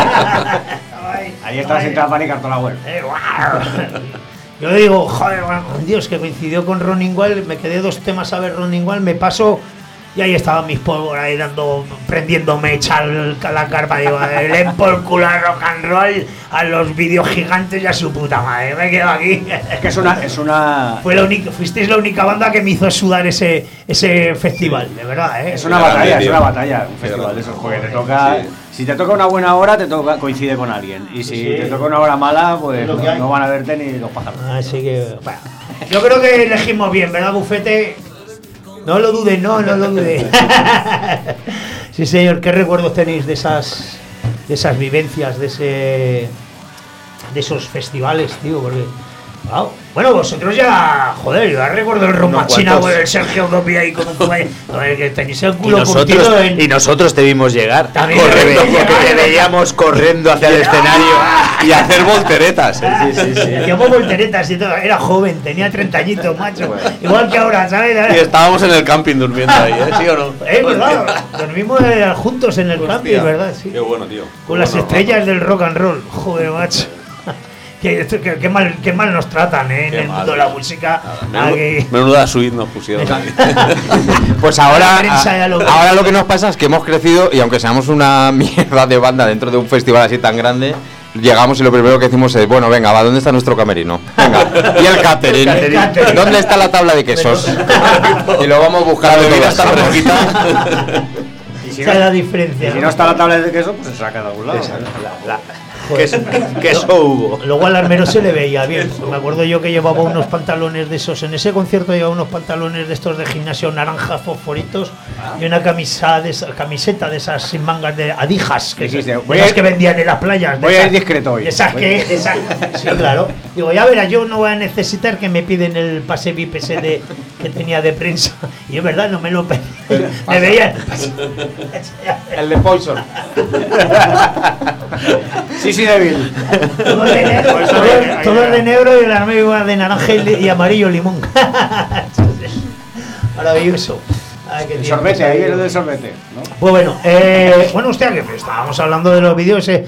Ahí estabas en Trapani y Cartolagüero. Eh, guau. Yo digo, joder, bueno, Dios, que coincidió con Running Wild, me quedé dos temas a ver Running Wild, me paso y ahí estaban mis pólvora ahí dando, prendiéndome, echar la carpa, digo, le por culo al rock and roll, a los vídeos gigantes y a su puta madre, me quedo aquí. Es que es una. Es una Fue la única, fuisteis la única banda que me hizo sudar ese, ese festival, de verdad, ¿eh? Es una Grande, batalla, es tío. una batalla, un festival de esos, porque te toca. Sí. Si te toca una buena hora, te toca coincide con alguien. Y si Sí. te toca una hora mala, pues Es lo que hay. no van a verte ni los pájaros. Así que, bueno, yo creo que elegimos bien, ¿verdad, Bufete? No lo dudes, no, no lo dudes. Sí, señor, ¿qué recuerdos tenéis de esas, de esas vivencias, de ese, de esos festivales, tío? Porque, wow. Bueno, vosotros ya, joder, yo ya recuerdo el Romachina cuantos. con el Sergio Dopi ahí con un cuba- joder, que tenéis el Y culo nosotros, curtido en... y nosotros te vimos llegar. También Corre, te vimos porque llegar. te veíamos corriendo hacia el escenario. Y hacer volteretas. Sí, sí, sí. Hacíamos volteretas y todo, era joven, tenía treinta añitos, macho. Igual que ahora, ¿sabes? Y estábamos en el camping durmiendo ahí, ¿eh? ¿Sí o no? Es verdad, dormimos eh, juntos en el camping, Hostia, ¿verdad? Sí. Qué bueno, tío. Con Qué las bueno, estrellas del rock and roll. Joder, macho. Qué, qué- qué mal, qué mal nos tratan, ¿eh? En Qué el mal, mundo de la tío. música. Menudo- Aquí. Menuda suite nos pusieron. Pues ahora, La prensa ya lo- ahora lo que nos pasa es que hemos crecido y aunque seamos una mierda de banda dentro de un festival así tan grande, llegamos y lo primero que decimos es, bueno, venga, va, ¿dónde está nuestro camerino? Venga, y el catering. El catering. ¿Dónde está la tabla de quesos? Y lo vamos buscando. La bebida todo está eso. fresquita. Y si Esa no, es la diferencia. y si no está la tabla de queso, pues se saca de algún lado. Queso, queso hubo. Luego al armero se le veía bien. Me acuerdo yo que llevaba unos pantalones de esos. En ese concierto llevaba unos pantalones de estos de gimnasio naranjas fosforitos y una camisa de esa- camiseta de esas sin mangas de adijas que, Sí, sí, de voy esas a ir- que vendían en las playas. de voy a ir esas- discreto hoy. de esas Voy- que, de esas- sí, claro. Digo, ya verás, yo no voy a necesitar que me piden el pase V I P ese de, que tenía de prensa. Y es verdad, no me lo pedí. Me veía. El de Poison. Sí, sí, débil. Todo de negro, Por eso todo, hay- hay- todo de negro y el armario igual de naranja y, li- y amarillo limón. Maravilloso. Ay, qué El tiempos sorbete, ahí aquellos. viene del sorbete, ¿no? Pues bueno, eh, bueno, hostia, que estábamos hablando de los vídeos, eh,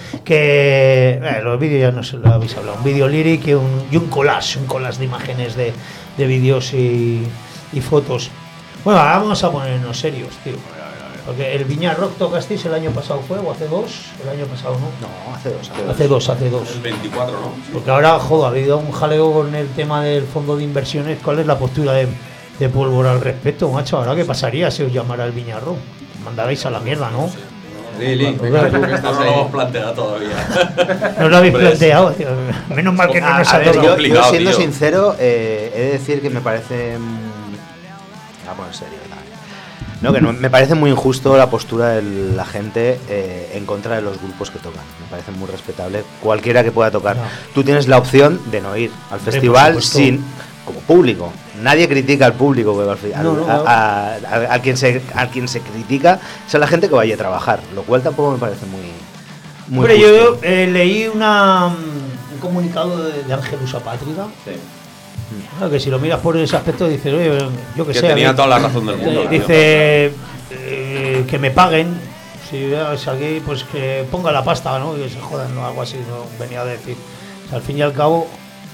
que eh, los vídeos ya no se lo habéis hablado, un vídeo lyric y un, y un collage, un collage de imágenes de, de vídeos y, y fotos. Bueno, ahora vamos a ponernos serios, tío. Porque el Viña Rock tocasteis el año pasado, ¿fue? ¿O hace dos? El año pasado, ¿no? No, hace dos, hace dos. Hace dos, hace dos. El veinticuatro, ¿no? Porque ahora, joder, ha habido un jaleo con el tema del fondo de inversiones. ¿Cuál es la postura de, de Pólvora al respecto, macho? Ahora, ¿qué pasaría si os llamara el Viña Rock? Mandaréis a la mierda, ¿no? Lili, venga, tú que estás No lo hemos planteado todavía. No lo habéis Hombre, planteado, tío. Menos mal que no A, nos a ha ver, tocado. yo, yo complicado, siendo tío. sincero, eh, he de decir que me parece. mm, Me voy a poner serio, ¿verdad? No, que no, me parece muy injusto la postura de la gente eh, en contra de los grupos que tocan. Me parece muy respetable cualquiera que pueda tocar. No. Tú tienes la opción de no ir al Hombre, festival por supuesto. sin como público. Nadie critica al público, pero al fi- al- No, no, a, no. a- a- a quien se, a quien se critica es a la gente que vaya a trabajar, lo cual tampoco me parece muy, muy Hombre, justo. yo eh, leí una, mm, un comunicado de, de Ángelus Apátrida. Claro, que si lo miras por ese aspecto dices, oye, yo que Que sé. a tenía mí- toda la razón del mundo. Eh, tío. dice eh, que me paguen. Si veas aquí, pues que ponga la pasta, ¿no? Y que se jodan, ¿no? Algo así, ¿no? Venía a decir. O sea, al fin y al cabo,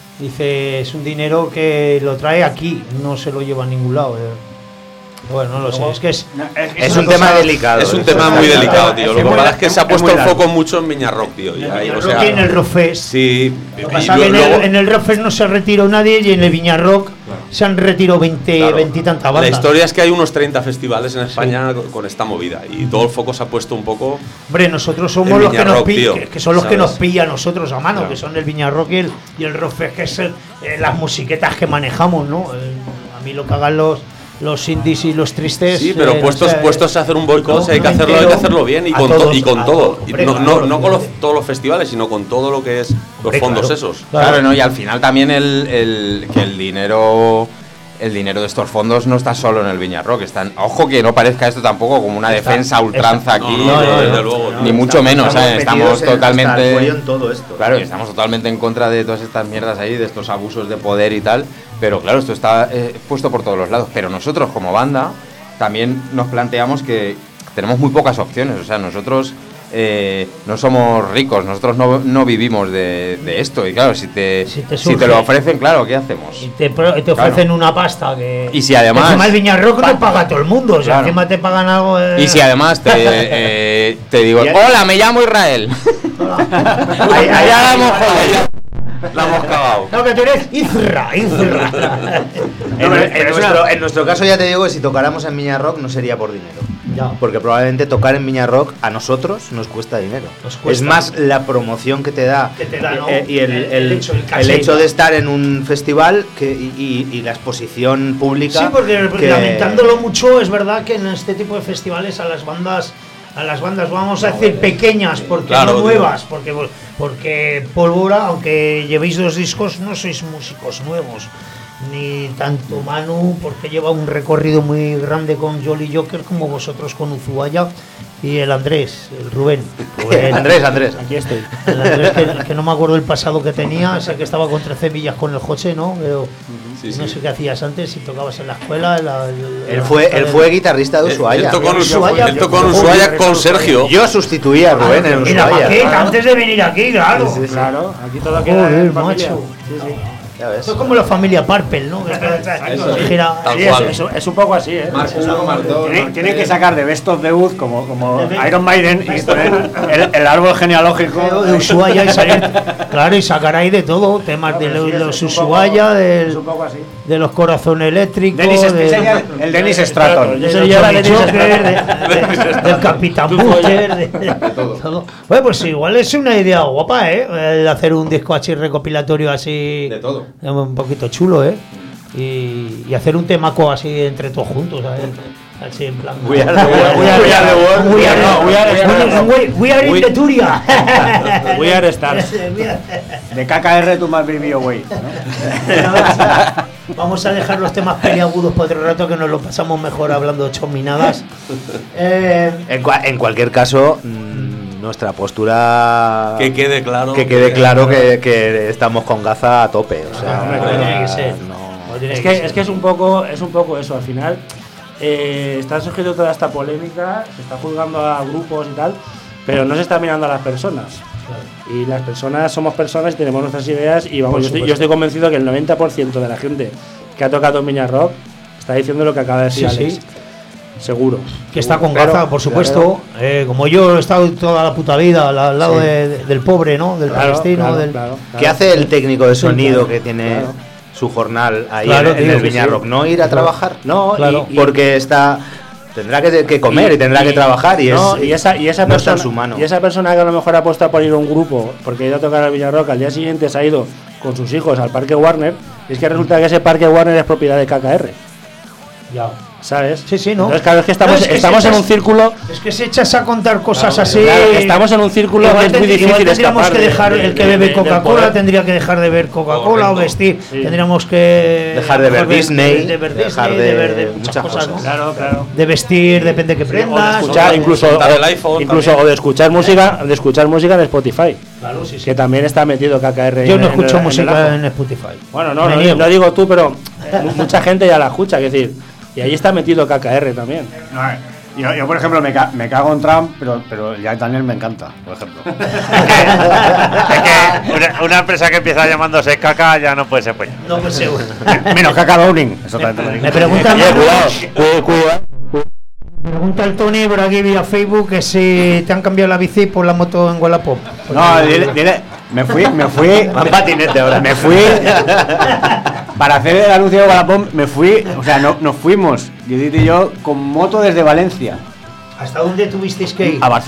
dice, es un dinero que lo trae aquí, no se lo lleva a ningún lado. eh. Bueno, no lo sé, es que es. No, es, Es una un tema cosa- delicado. Es un eso tema está muy claro. delicado, Es tío. que Lo que muy pasa la- es que es- se ha es puesto muy el largo. foco mucho en Viña Rock, tío. En y el ahí, Viña o Rock sea, y en el Rockfest. Sí. Lo y- que y pasa es que en luego- el, en el Rockfest no se retiró nadie y en el Viña Rock se han retirado veinte, Claro. veinte y tantas La bandas. historia es que hay unos treinta festivales en España con- con esta movida y todo el foco se ha puesto un poco. Hombre, nosotros somos En los que Viña nos Rock, pi- tío, que, que son los que ¿sabes? nos pilla a nosotros a mano, Claro. que son el Viña Rock y el, y el Rockfest, que es el- eh, las musiquetas que manejamos, ¿no? Eh, a mí lo que hagan los, los indies y los tristes. Sí, pero eh, puestos, o sea, puestos a hacer un boicot, no, si hay que no hacerlo, hay que entero hacerlo bien y a con, to- todos, y con a todo. todos, Y hombre, no, claro, no, no con los- hombre. todos los festivales, sino con todo lo que es los Hombre, fondos claro. esos. Claro. Claro, no, y al final también el, el- que el dinero el dinero de estos fondos no está solo en el Viñarrock, están, ojo que no parezca esto tampoco como una Está- defensa a ultranza está- aquí, no, no, de- no, desde luego, no. ni mucho menos, Estamos ¿sabes? Estamos metidos en- hasta el totalmente cuello en todo esto. Claro, y estamos totalmente en contra de todas estas mierdas ahí, de estos abusos de poder y tal, pero claro, esto está eh, puesto por todos los lados, pero nosotros como banda también nos planteamos que tenemos muy pocas opciones, o sea, nosotros eh, no somos ricos, nosotros no, no vivimos de, de esto, y claro, si te, Si te si te surge- lo ofrecen, claro, ¿qué hacemos? Y te, pro- te Claro. ofrecen una pasta que. Y si además- Encima el Viñarrock no paga a todo el mundo, o sea, Claro. encima te pagan algo. eh, Y si además te, eh, te digo, Y- hola, me llamo Israel. Ahí, ahí ya la hemos jodido. La hemos cagado. No, que tú eres Isra, Isra. En, en nuestro, en nuestro caso ya te digo que si tocáramos en Viña Rock no sería por dinero. Ya. Porque probablemente tocar en Viña Rock a nosotros nos cuesta dinero. Nos cuesta. Es más la promoción que te da, Que te da, ¿no? eh, y el, El- el- el hecho, el el caché. hecho de estar en un festival que, y, y- y la exposición pública. Sí, porque que- lamentándolo mucho, es verdad que en este tipo de festivales a las bandas, a las bandas vamos a decir pequeñas, porque Claro, no tío. nuevas, porque porque Pólvora, aunque llevéis dos discos, no sois músicos nuevos. Ni tanto Manu, porque lleva un recorrido muy grande con Jolly Joker, como vosotros con Uzuaya, y el Andrés, el Rubén. Rubén. Andrés, Andrés. Aquí estoy. El Andrés, que, que no me acuerdo el pasado que tenía, sé que estaba con trece villas con el José, ¿no? Pero Sí, no sí. sé qué hacías antes, si tocabas en la escuela. en la- en Él la- fue, él fue guitarrista de Él, Ushuaia. él tocó en Ushuaia, Ushuaia, él tocó en yo- Ushuaia con Sergio. Yo sustituía a Rubén en Y la Ushuaia. maqueta, antes de venir aquí, claro. Sí, sí, sí. Claro, aquí todo queda Joder, en familia. macho. Sí, sí. Ya ves. Esto es como la familia Parpel, ¿no? Que gira- Tal Sí, cual. es, es- es un poco así, ¿eh? Mark uno, Mark dos, Tienen, Mark tienen que tres. sacar de Best of the Wood como, como De- Iron Maiden y poner el, el árbol genealógico de Ushuaia y salir, claro, y sacar ahí de todo, temas de los, los Ushuaia, Es del- un poco así. de los corazones eléctricos, Dennis, de- sería el Dennis Stratton. de Ese los ya era Johnny Dennis Joker, de- de- del Capitán Booster, de, de todo. Bueno, pues igual es una idea guapa, ¿eh? El hacer un disco así recopilatorio así. De todo. Un poquito chulo, ¿eh? Y, y hacer un temaco así entre todos juntos, ¿sabes? Así en plan. We are the world. We are- We are the world. we are- No, we are- we- we are in we- the Turia. We are stars. We are- De K K R to Must Be Away. Vamos a dejar los temas peliagudos por otro rato, que nos lo pasamos mejor hablando chominadas. Eh, En, cua- en cualquier caso, mm, nuestra postura. Que quede claro. que quede claro que, que estamos con Gaza a tope. O sea, hombre, como tiene que ser. no. como tiene Es que que, ser. es que es un poco es un poco eso, al final eh, está surgiendo toda esta polémica, se está juzgando a grupos y tal, pero no se está mirando a las personas. Y las personas somos personas y tenemos nuestras ideas y vamos, Por yo estoy, supuesto. yo estoy convencido que el noventa por ciento de la gente que ha tocado en Viña Rock está diciendo lo que acaba de decir Sí, Alex. sí. Seguro. Que está con Pero- Gaza, por supuesto. Eh, como yo he estado toda la puta vida al, al lado Sí. de- de- del pobre, ¿no? Del Claro, palestino, claro, del. claro, claro. ¿Qué hace el técnico de sonido claro, que tiene claro. su jornal ahí Claro, en, en tío, el que Viña sí. Rock? ¿No ir a trabajar? No, Claro. y- y- Porque está. Tendrá que, que comer y, tendrá y- que trabajar y no, es. y esa, y esa no está persona en su mano. y esa persona que a lo mejor apuesta por ir a un grupo porque ha ido a tocar al Villarroca, al día siguiente se ha ido con sus hijos al Parque Warner, y es que resulta que ese Parque Warner es propiedad de K K R, Ya. ¿sabes? Sí, sí, ¿no? Entonces, claro, es que estamos, No, es que estamos si en echas- un círculo. Es que si echas a contar cosas Claro, así. claro, que estamos en un círculo igual que es muy tendrí- difícil igual tendríamos escapar que de- dejar de- el que de- bebe de- del Coca-Cola poder. tendría que dejar de beber Coca-Cola o Correcto. vestir. Sí. Tendríamos que Dejar de ver de- Disney, de, ver dejar Disney, de de ver de muchas, muchas cosas, cosas. ¿no? Claro, claro. De vestir, depende que O de prendas. escuchar, o- incluso, soltar el o- iPhone incluso también. o de escuchar música, de escuchar música en Spotify, Claro, sí, sí. que también está metido K K R. Yo en- no en escucho el- en el música ajo. en Spotify. Bueno, no, Me no, niego. no digo tú, pero mu- mucha gente ya la escucha, es decir, y ahí está metido K K R también. No, eh, yo, yo, por ejemplo, me, ca- me cago en Trump, pero, pero Jack Daniel me encanta, por ejemplo. Es que una, una empresa que empieza llamándose caca ya no puede ser pues. No, pues seguro. Menos Caca Downing. Eso también te lo Me digo. pregunta Oye, cuidado, cuidado, cuidado. Me pregunta el Tony por aquí vía Facebook que si te han cambiado la bici por la moto en Wallapop. No, dile, dile, me fui, me fui. Va en patinete ahora. Me fui. Para hacer el anuncio de Wallapop, me fui. O sea, no, nos fuimos, Judith y yo, con moto desde Valencia ¿Hasta dónde tuvisteis que ir? a Barcelona.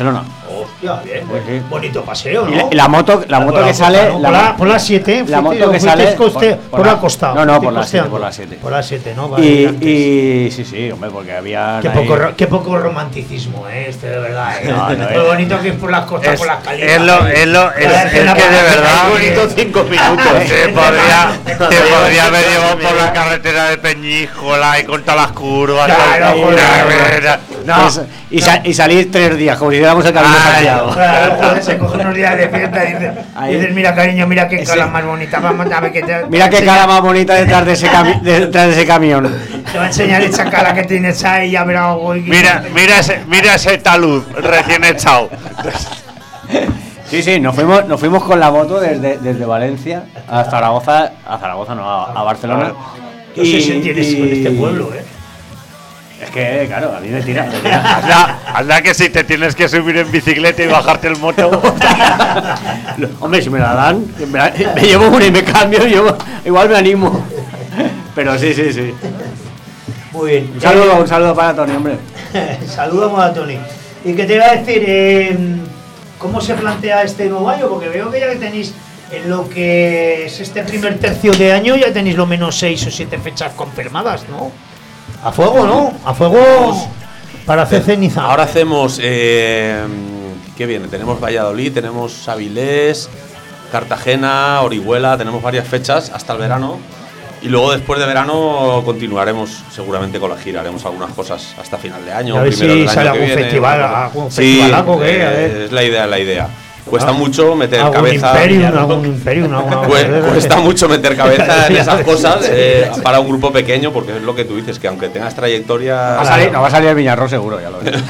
Hostia, bien, Sí, sí. bonito paseo, ¿no? Y la, y la moto, la moto Por que sale. costa, ¿no? Por la- por la siete, La fuiste- moto que fuiste sale. coste- por la costa, No, no, fuiste por la siete, costeando. por la siete. Por la siete, ¿no? Vale, Y, antes. y sí, sí, hombre, porque había. Qué poco, ro- qué poco romanticismo, ¿eh? Este, de verdad. ¿eh? No, no, Lo es- bonito que es por las costas, Es, por las calitas. es lo, es lo, es, es que de verdad. bonito cinco minutos. Te podría, te podría haber llevado por la carretera de Peñíscola y con todas las curvas. Claro, y- joder. No, Pues, y, sa- y salir tres días, como si hiciéramos el camino de Ay, Santiago. Claro, joder, se coge unos días de fiesta y dices, Ahí. dices, mira cariño, mira qué Ese- cara más bonita, vamos a ver que te, Mira qué te cara más bonita detrás de ese, cami- detrás de ese camión. te va a enseñar esa cara que tienes ahí, ya verás. uy, que- mira, mira ese, mira ese talud recién echado. Sí, sí, nos fuimos, nos fuimos con la moto desde, desde Valencia a Zaragoza, a Zaragoza, no, a, a Barcelona. No sé si entiendes con este pueblo, ¿eh? Es que, claro, a mí me tira. Me tira. Anda, anda que si te tienes que subir en bicicleta y bajarte el moto. Hombre, si me la dan, me, la- me llevo una y me cambio, yo igual me animo. Pero sí, sí, sí. Muy bien. Un saludo, un saludo para Tony, hombre. Saludamos a Tony. ¿Y qué te iba a decir? Eh, ¿Cómo se plantea este nuevo año? Porque veo que ya que tenéis en lo que es este primer tercio de año, ya tenéis lo menos seis o siete fechas confirmadas, ¿no? A fuego, ¿no? A fuego para hacer ceniza. Ahora hacemos. Eh, ¿Qué viene? Tenemos Valladolid, tenemos Avilés, Cartagena, Orihuela, tenemos varias fechas hasta el verano. Y luego después de verano continuaremos seguramente con la gira, haremos algunas cosas hasta final de año. A ver primero si del año sale que algún viene, festival, alguna cosa. algún Sí, festivalaco, ¿qué? A eh, ver. es la idea, la idea. Cuesta Ah, mucho meter algún cabeza. Imperium, algún Imperium, alguna- Cu- Cuesta mucho meter cabeza en esas cosas eh, para un grupo pequeño, porque es lo que tú dices, que aunque tengas trayectoria. Va a salir, no va a salir el Viñarro seguro, ya lo ves.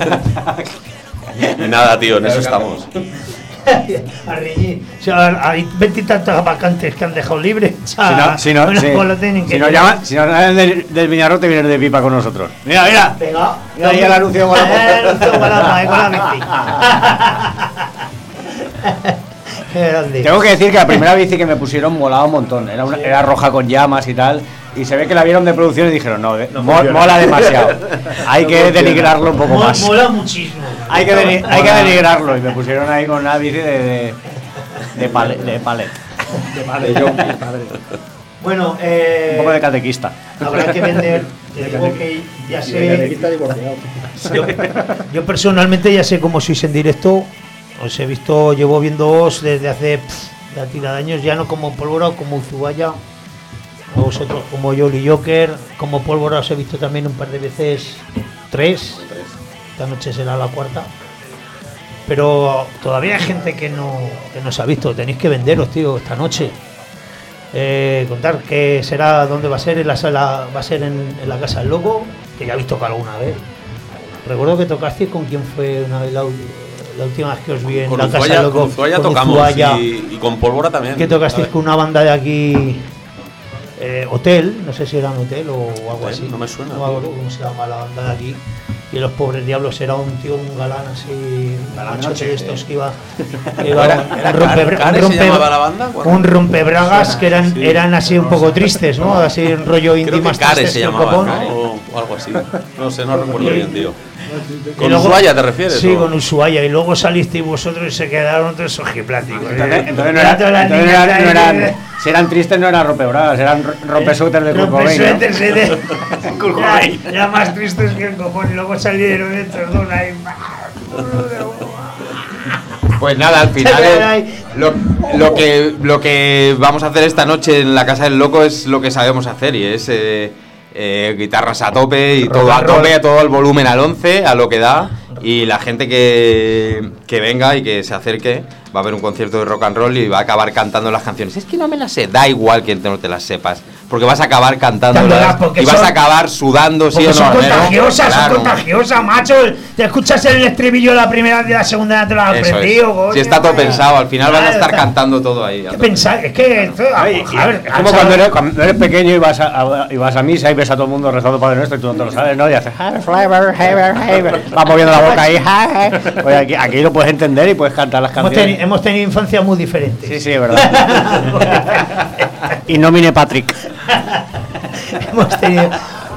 Y nada, tío, en eso estamos. A reñir. O sea, hay veintitantas vacantes que han dejado libres. O Si sea, no, si no, bueno, sí. pues lo tienen que si nos llevar. llaman, si nos llaman del, del Viñarro, te vienes de pipa con nosotros. Mira, mira. Venga, Mira ahí el anuncio de Guadalajara. El anuncio de Guadalajara, eh, con la bici. Qué grande. Tengo que decir que la primera bici que me pusieron molaba un montón. Era, una, era roja con llamas y tal. Y se ve que la vieron de producción y dijeron, no, eh, mo- mola demasiado. Hay que denigrarlo un poco Mo- más. Mola muchísimo. Hay que, deni- hay que denigrarlo. Y me pusieron ahí con una bici de, de, de, palet, de palet. De palet. Bueno, eh, Un poco de catequista. habrá que vender. Te digo que ya sé. Yo, yo personalmente ya sé cómo sois en directo. Os he visto, llevo viéndoos desde hace pff, la tira de años, ya no como Pólvora, como Uzubaya. A vosotros como Jolly Joker, como Pólvora os he visto también un par de veces, tres. Esta noche será la cuarta. Pero todavía hay gente que no, que no se ha visto. Tenéis que venderos, tío, esta noche. Eh, contar que será, dónde va a ser, en la sala, va a ser en, en la Casa del Loco, que ya habéis tocado alguna vez. Recuerdo que tocasteis con quién fue una vez la, la última vez que os vi en Con la Casa Ushuaia, del Loco. con Ushuaia con tocamos Ushuaia, y, y con Pólvora también. que tocasteis ¿sabes? con una banda de aquí, eh, Hotel, no sé si era un hotel o algo Hotel, así. no me suena, No me acuerdo tío. cómo se llama la banda de aquí. Y Los Pobres Diablos era un tío, un galán así, Galán machote noche, de estos sí. que iba. que iba ¿Era- un era rompe- Care- un se rompe- llamaba la banda? un rompebragas que eran, Sí. eran así un poco tristes, ¿no? Así un rollo indie Creo que más Care tristes se que el llamaba, copón. ¿no? O, o algo así. No sé, no recuerdo bien, tío. Y ¿Con luego- Ushuaia te refieres? Sí, o? con Ushuaia. Y luego salisteis vosotros y se quedaron todos ojipláticos. Entonces, entonces no, Era era, todas las entonces no niñas eran, no ahí, eran- si eran tristes no eran rompebragas, eran ro- rompesuéter de Kurt Cobain, ¿no? rompesuéteres, sí, de- ya, ya más tristes que el copón. Y luego salieron estos dos ahí. Pues nada, al final eh, lo, lo que lo que vamos a hacer esta noche en la Casa del Loco es lo que sabemos hacer y es eh, eh, guitarras a tope y Rock todo a and roll. tope, todo el volumen al once, a lo que da, y la gente que, que venga y que se acerque va a haber un concierto de rock and roll y va a acabar cantando las canciones. Es que no me las sé, da igual que no te las sepas, porque vas a acabar cantándolas Cantándolas, porque y vas son- a acabar sudando, sí Porque o son no. ¿no? contagiosas, Claro. son contagiosas, macho. Te escuchas el estribillo la primera de la segunda ya te lo has Eso aprendido, es. coño. Si está todo pensado, al final van a Claro, estar está- cantando todo ahí. a ¿Qué tope. pensar? Es que esto, a, Ay, y- a ver, es como cuando eres, cuando eres pequeño y vas a, a- y vas a misa y ves a todo el mundo rezando Padre Nuestro y tú no te lo sabes, ¿no? Y haces va moviendo la boca ahí. Pues aquí, aquí lo puedes entender y puedes cantar las hemos, canciones. teni- hemos tenido infancias muy diferentes. Sí, sí, es verdad. Y nomine Patrick. Hemos tenido.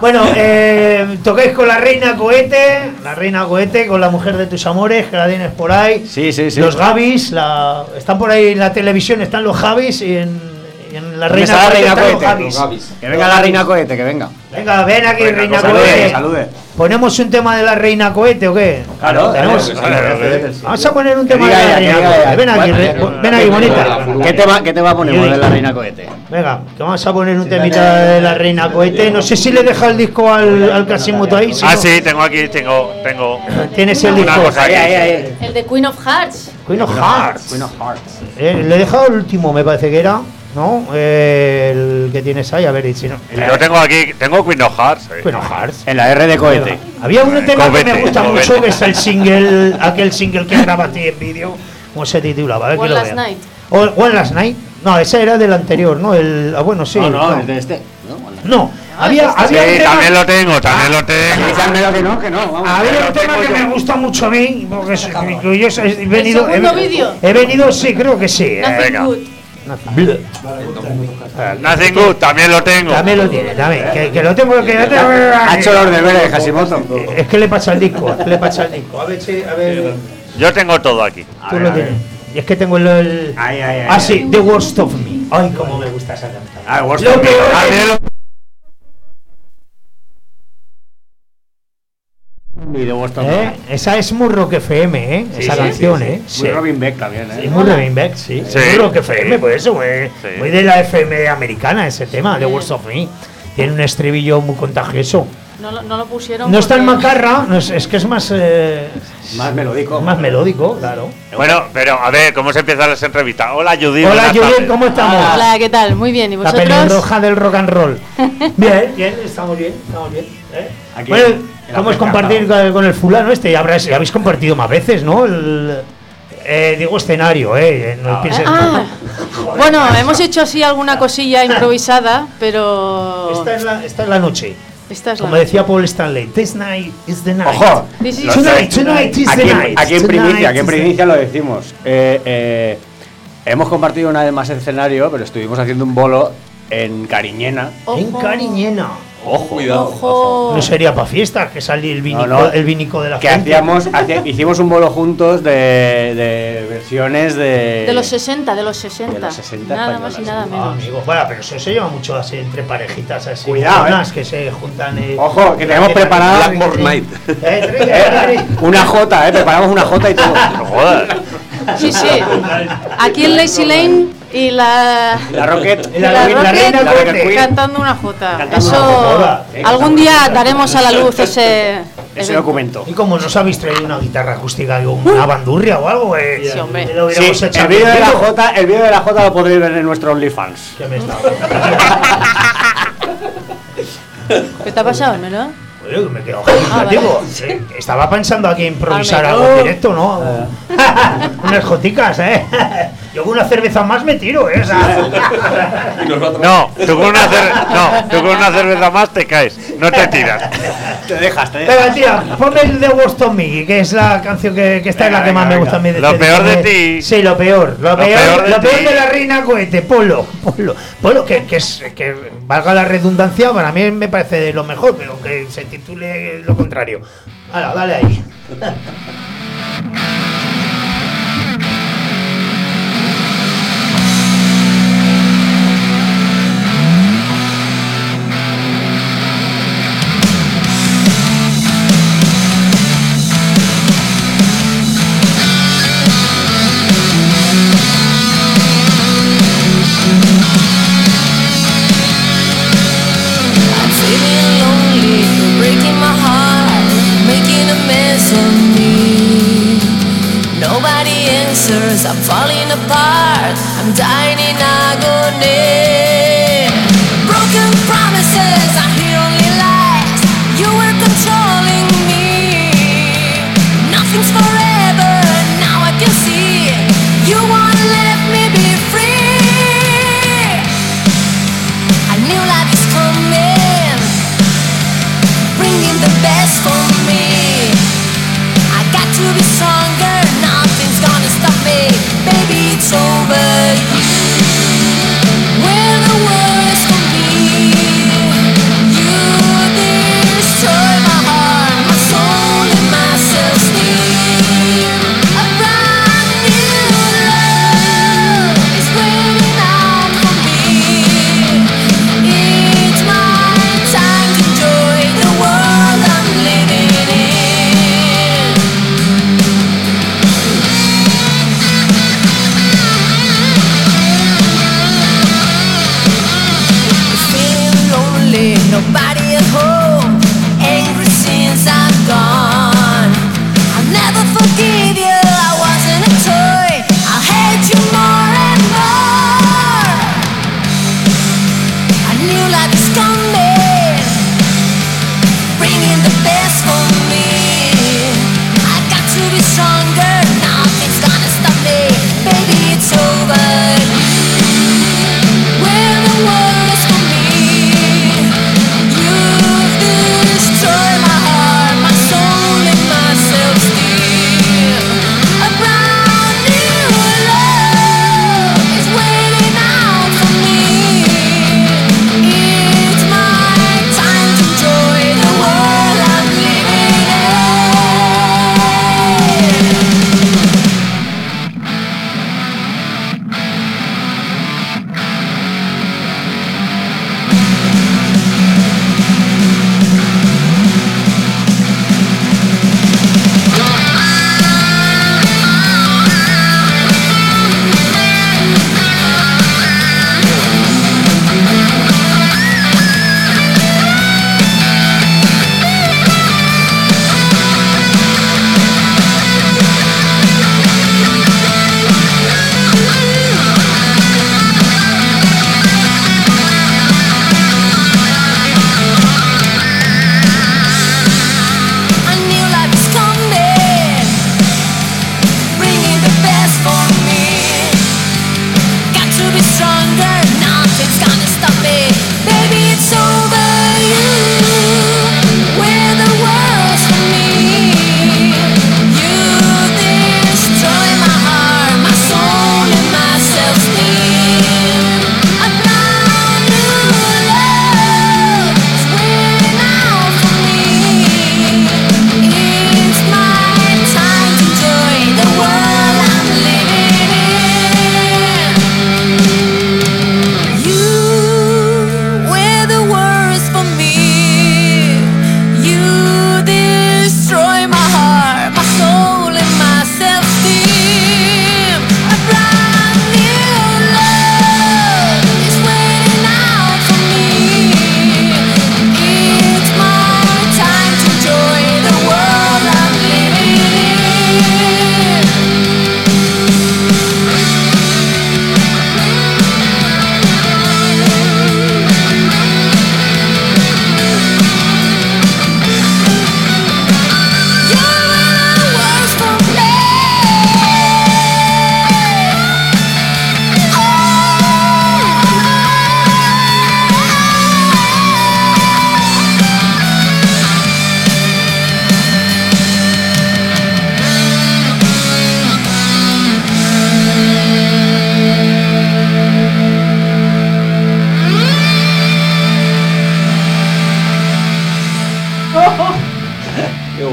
Bueno, eh, tocáis con la reina Cohete, la reina Cohete, con la mujer de tus amores, que la tienes por ahí. Sí, sí, sí. Los Gavis, la, están por ahí en la televisión, están los Javis y en, y en la ¿Dónde reina está la Cohete reina están los Cohete? Gavis. Los Gavis. Que venga la reina Cohete, que venga. Venga, ven aquí, Venga, reina salude, Cohete. salude. ¿Ponemos un tema de la reina Cohete o qué? Claro, tenemos. claro, claro, claro, claro. Vamos a poner un tema diga de la ella, reina que diga Cohete. ella. Ven aquí, re- Bueno, ven aquí, bonita. ¿Qué tema, qué tema ponemos de la reina Cohete? Venga, que vamos a poner un temita de la reina Cohete. No sé si le deja el disco al, al Casimoto ahí. si Ah, no. sí, tengo aquí, tengo, tengo. Tienes el Una disco. cosa aquí. Ahí, ahí, ahí. El de Queen of Hearts. Queen of Hearts. Queen of Hearts. Eh, le he dejado el último, me parece que era, ¿no? Eh, el que tienes ahí, a ver si no. Yo tengo aquí, tengo Queen of Hearts. eh. Queen of Hearts. En la R de Cohete. Había un tema que Covete, me gusta Covete. mucho, que es el single, aquel single que grabaste en vídeo. ¿Cómo se titulaba? A ver One que lo Last vea. Night. O- One Last Night. No, ese era del anterior, ¿no? El, ah, bueno, sí. No, no, no. es de este. No, No, había, este había un Sí, tema, también lo tengo, también lo tengo. Díganmelo que no, que no, vamos. había un lo tema tengo que yo. me gusta mucho a mí, porque es- que yo he venido, he, segundo vídeo? he venido, sí, creo que sí. eh. Nothing venga. Good. Nothing Good, también lo tengo. También lo tiene, también. Que, que lo tengo, que lo tengo. Ha hecho los deberes, Hashimoto. Es que le pasa el disco, es que le pasa el disco. A ver, si, a ver. Yo tengo todo aquí. Tú lo tienes. Y es que tengo el. el- Ay, ay, ay, ah, ay. sí, The Worst of Me. Ay, cómo me gusta esa canción. Ah, Worst Lo of Me. peor También lo- Y de Worst of ¿Eh? Me. Esa es muy Rock F M, ¿eh? Sí, Esa sí, canción, sí, sí. ¿eh? Muy Robin Beck también, Sí, ¿eh? muy Robin Beck, sí. Sí. Muy Rock F M, pues eso, muy, Sí. muy de la F M americana ese tema, The Worst of Me. Tiene un estribillo muy contagioso. No, lo- no lo pusieron. No está en porque- macarra, no es, es que es más, eh, Más melódico. más melódico, claro. Bueno, pero a ver, ¿cómo se empiezan las entrevistas? Hola, Judy. Hola, buenas Juliet, tardes. ¿cómo estamos? Hola, ¿qué tal? Muy bien. ¿Y La vosotros? pelirroja del rock and roll. Bien, bien, estamos bien, estamos bien. ¿eh? Aquí, Bueno, en la ¿cómo es pesca, compartir con, con el fulano este? Ya habrás- ya habéis compartido más veces, ¿no? El, eh, digo escenario, ¿eh? No pienses- Ah, bueno, hemos hecho así alguna cosilla improvisada, pero. Esta es la, esta es la noche. Esta es la Como decía Paul Stanley, this night is the night. Ojo, This is- Tonight, tonight is Aquí, the en- night. aquí en Tonight primicia, aquí en is the- primicia lo decimos. Eh, eh, hemos compartido una vez más el escenario, pero estuvimos haciendo un bolo en Cariñena. Ojo. En Cariñena. Ojo, cuidado. Ojo. No sería para fiestas que salí el vinico, No, no. el vinico de la Que gente. hacíamos, hacía- hicimos un bolo juntos de, de versiones de. De los sesenta, de los sesenta. De los sesenta Nada más y españolas. nada Ah, menos. amigo, bueno, pero eso se lleva mucho así entre parejitas así. Cuidado, monas que se juntan. Eh, Ojo, que tenemos preparado- Blackboard Night. Eh, tri- eh, tri- Una J, eh, preparamos una J y todo. No jodas. Sí, sí. Aquí en Lazy Lane y la. La Rocket. y la- la la reina Rocket Cohete. cantando una jota. Cantando Eso. una jota. Eh, Algún día daremos a la luz ese. Ese evento. documento. Y como nos habéis traído una guitarra acústica y una bandurria o algo, eh, Sí, hombre. lo Sí, hubiéramos hecho el vídeo de la contigo. J, el vídeo de la J lo podréis ver en nuestro OnlyFans. ¿Qué me está? ¿Qué te ha pasado, no? Oye, me he quedado contemplativo. Sí, estaba pensando aquí improvisar Dame, algo en no. directo, ¿no? Unas joticas, ¿eh? Yo con una cerveza más me tiro, ¿eh? O sea, Y nosotros. No, tú con una cerveza, no, tú con una cerveza más te caes, no te tiras. Te dejas, te dejas. venga, tía, ponme el de Worst of Me, que es la canción que, que esta es la que Venga, más me venga, gusta a mí. de Lo este peor de disco. ti. Sí, lo peor. Lo, Lo peor, peor de lo peor ti. de la reina Cohete, Polo. Polo, Polo que, que, es, que valga la redundancia, para mí me parece de lo mejor, pero que se titule lo contrario. Ahora, dale ahí. I'm feeling lonely, you're breaking my heart, making a mess of me. Nobody answers, I'm falling apart, I'm dying in agony. Broken promises, I hear only lies, you were controlling me. Nothing's forever, now I can see, you won't let me be free. I knew life is coming, bringing the best for me. I got to be stronger, nothing's gonna stop me. Baby, it's over. You were the worst for me. You did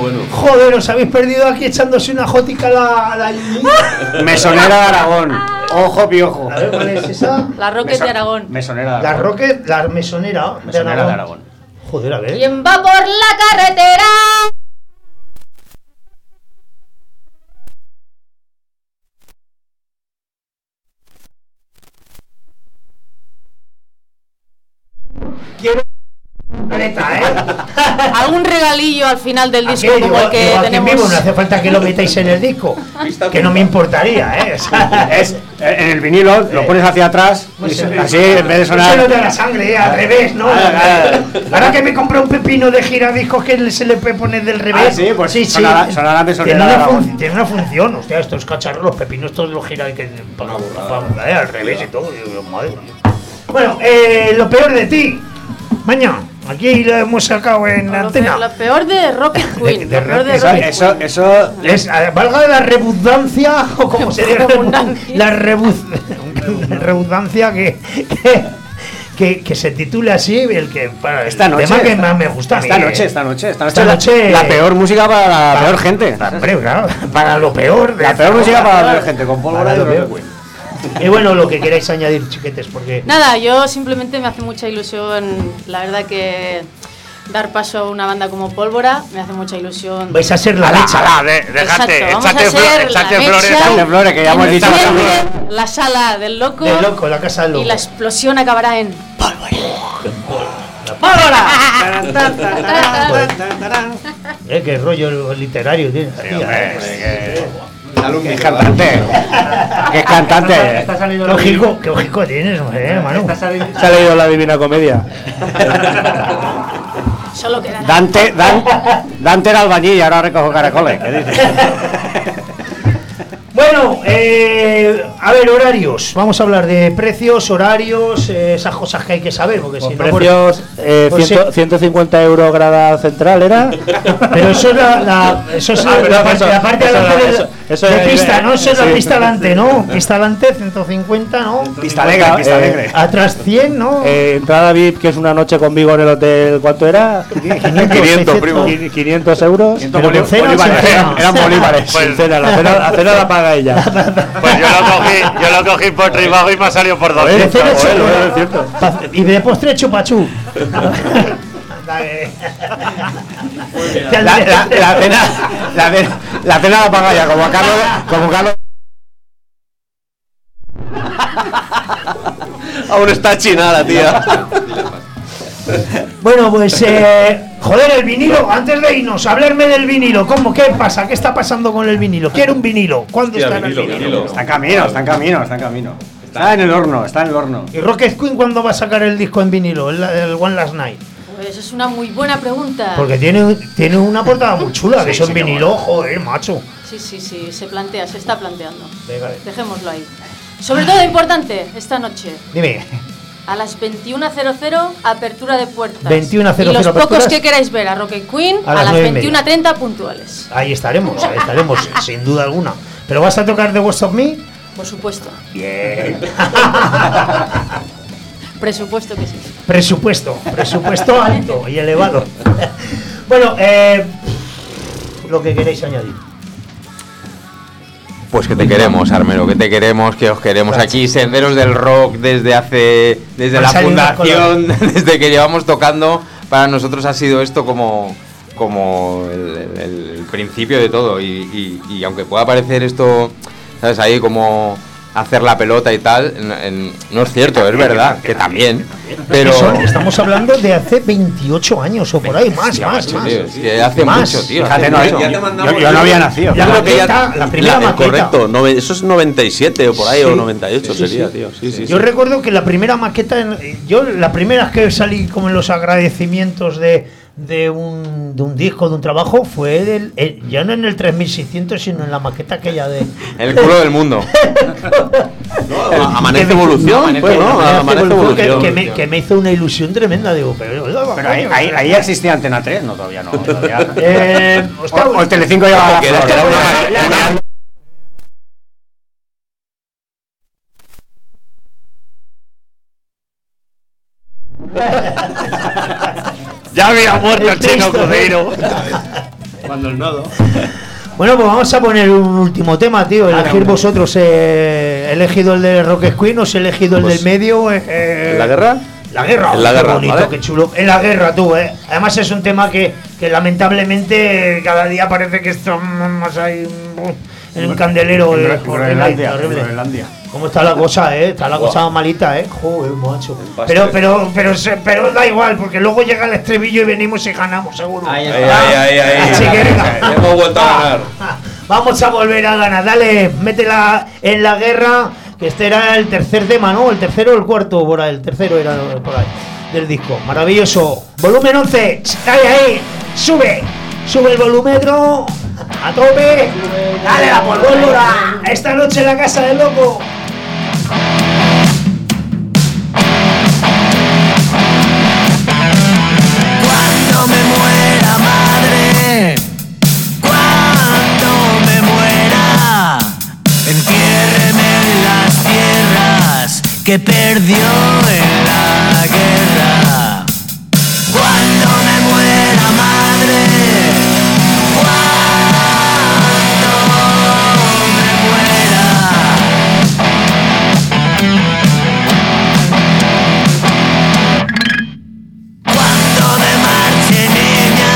bueno. Joder, os habéis perdido aquí echándose una jótica a la, a la... Mesonera de Aragón. Ojo, piojo. A ver, ¿cuál es esa? La Rocket de Aragón. Mesonera de La Aragón. Rocket, la mesonera de Mesonera Aragón. de Aragón. Joder, a ver. ¿Quién va por la carretera? Quiero... Neta, ¿eh? Algún regalillo al final del Aquí, disco como digo, el que digo, aquí tenemos. mismo, no hace falta que lo metáis en el disco. Que no me importaría, ¿eh? O sea, Es, en el vinilo lo pones hacia atrás y Pues, se- eh, así en vez de eso sonar. no te da la sangre, eh, al revés, ¿no? Ahora que me compré un pepino de giradiscos que se le puede poner del revés. Ah, sí, pues sí, sí. sonará- sonará mesonera tiene, una de Aragón. fun- tiene una función, hostia, estos cacharros, los pepinos todos los giran que pa- pa- pa- eh, al revés y todo. Digo, madre mía. Bueno, eh, lo peor de ti, Maña, aquí lo hemos sacado en Lo antena. peor, lo peor de Rocket Queen. De lo peor de Rocket- Rocket Eso, Queen. eso, Es, eh, valga la redundancia, o como se dice, Redundancia. la rebuz- redundancia que, que, que, que se titule así, el que para el esta noche. tema que más me gusta. a mí, Esta eh. noche, esta noche, esta noche. Esta la- noche- La peor música para la peor gente. Hombre, claro, para lo peor. de- La peor música para la peor gente, con pólvora Para y lo Rocket peor. Queen. Y bueno, lo que queráis añadir, chiquetes, porque Nada, yo simplemente me hace mucha ilusión, la verdad que dar paso a una banda como Pólvora me hace mucha ilusión. vais a ser la leche. Ala, de- déjate, Exacto, vamos échate, a flo- ser échate la flores. mecha Échate flores, que ya hemos que dicho. enciende la sala del loco, De loco, la casa del loco. y la explosión acabará en Eh, qué rollo literario tienes, tía, hombre, eh. Que es cantante. Que es cantante. Está saliendo Qué la ojico, qué ojico tienes, eh, Manu. Está sali- Se ha leído la Divina Comedia. solo queda. Dante, Dan- Dante era albañil y ahora recojo caracoles. ¿Qué dices? Bueno, eh, a ver, horarios. Vamos a hablar de precios, horarios, eh, esas cosas que hay que saber, porque si Con no, precios eh, pues ciento- sí. ciento cincuenta euros grada central, ¿era? Pero eso es la, la- eso es Ah, la, perdón, la parte, eso- la parte eso delante era- de, eso- eso de era- pista, ¿no? Eso es la sí. pista delante, ¿no? Pista delante, ciento cincuenta, ¿no? Pista alegre, pista Eh, alegre. Atrás cien, ¿no? Eh, entrada V I P, que es una noche conmigo en el hotel, ¿cuánto era? quinientos, primo. Qui- quinientos euros. Pero con cena o sin bolívares, cena. eran, eran bolívares. Pues- Sin cena, la cena, la cena la paga ella. Pues yo lo cogí, yo lo cogí por tribajo y me ha salido por dos. De cena, bueno, chupa- bueno, es cierto. pa- y de postre chupachú. La, la, la cena, la, cena, la cena la paga ya, como a Carlos, como Carlos. Aún está china la tía. Bueno, pues, eh, joder, el vinilo, antes de irnos, hablarme del vinilo. ¿Cómo? ¿Qué pasa? ¿Qué está pasando con el vinilo? Quiero un vinilo. ¿Cuándo Hostia, está el vinilo, vinilo? vinilo. Está en camino, está en camino, está en camino. Está en el horno, está en el horno. ¿Y Rocket Queen cuándo va a sacar el disco en vinilo? El, el One Last Night. Pues es una muy buena pregunta. Porque tiene, tiene una portada muy chula, que son vinilo, joder, macho. Sí, sí, sí, se plantea, se está planteando. Venga, Dejémoslo ahí. Sobre todo importante, esta noche, dime. a las veintiuna cero cero, apertura de puertas. veintiuna cero Y los cero pocos aperturas. que queráis ver a Rocket Queen, A a, las las nueve y veintiuna treinta puntuales. Ahí estaremos, ahí estaremos, sin duda alguna. ¿Pero vas a tocar The Worst of Me? Por supuesto. Bien. Presupuesto que sí. Presupuesto, presupuesto alto y elevado. Bueno, eh, lo que queréis añadir. Pues que te queremos, Armero, que te queremos, que os queremos Gracias. aquí, Senderos del Rock, desde hace, desde Han la salido unas fundación, desde que llevamos tocando, para nosotros ha sido esto como, como el, el- el principio de todo. Y, y- y aunque pueda parecer esto, ¿sabes? Ahí como hacer la pelota y tal, en- en- no es cierto, es verdad, que también, pero... Que son- estamos hablando de hace veintiocho años o por ahí, más, Hostia, más, macho, más. tío, es que hace Más. mucho, tío. Fíjate, hace no, mucho. yo, Ya te mandamos- yo- yo no había nacido. La Yo creo que ya- maqueta, la primera La- eh, maqueta. correcto, nove- eso es noventa y siete o por ahí, Sí. o noventa y ocho Sí, sí, sería, sí. tío. Sí, sí, Yo sí. recuerdo que la primera maqueta, en- yo la primera vez que salí como en los agradecimientos de, de, un, de un disco, de un trabajo, fue del, eh, ya no en el tres mil seiscientos, sino en la maqueta aquella de... El culo del mundo. No, Amanece que me- Evolución, pues, ¿no? Amanece Amanece Evolución, que- Evolución. que, me, que me hizo una ilusión tremenda, digo, pero... Pero ahí, ahí, ahí ya existía Antena tres, no, todavía no. Todavía. Eh, hostia, o, o el Telecinco llevaba Que era- que era una- una... Ya había muerto el El chino Cristo. Cudeiro. Cuando el nodo. Bueno, pues vamos a poner un último tema, tío. Elegir vosotros. Eh, ¿He elegido el de Rock Queen o os he elegido el Pues, del medio? Eh, ¿En la guerra? La guerra. En la qué guerra, bonito, ¿vale? qué chulo. En la guerra, tú, eh. Además es un tema que, que lamentablemente cada día parece que estamos ahí en un candelero. En eh, Gre- horrible, Groenlandia, horrible. Groenlandia. ¿Cómo está la cosa, eh? Está la Buah. cosa malita, eh. Joder, macho. pastel. Pero, pero, pero, se- pero da igual, porque luego llega el estribillo y venimos y ganamos, seguro. Ahí Ahí, ahí, ahí, ahí. Así que venga. Hemos vuelto a ganar. Vamos a volver a ganar. Dale, métela en la guerra. Que este era el tercer tema, ¿no? El tercero o el cuarto, por ahí. El tercero era por ahí. Del disco. Maravilloso. Volumen once. Ahí, ahí. Sube. Sube el volúmetro. A tope. Dale la pólvora. Esta noche en la casa del loco. Cuando me muera, madre, cuando me muera, entiérreme en las tierras que perdió en la guerra. Cuando me muera, madre, cuando me muera. Cuando me marche, niña,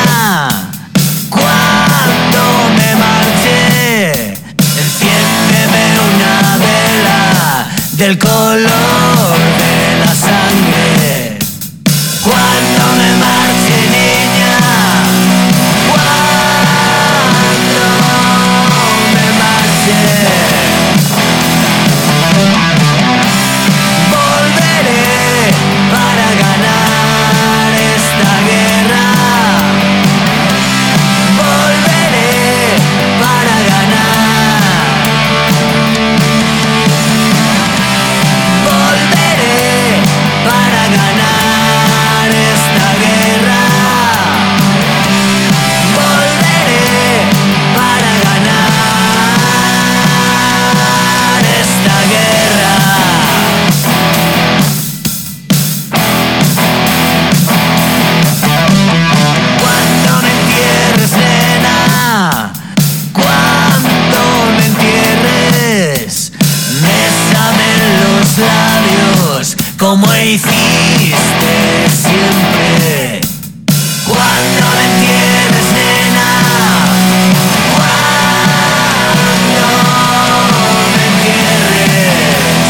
cuando me marche, enciéndeme una vela del color de la sangre. Cuando me marche, niña, cuando me marche, volveré para ganar esta guerra. Volveré para ganar. Volveré para ganar esta guerra. Volveré para ganar esta guerra. Cuando me entierres, nena, cuando me entierres, bésame los labios como hiciste siempre. Cuando me entierres, nena, cuando me entierres,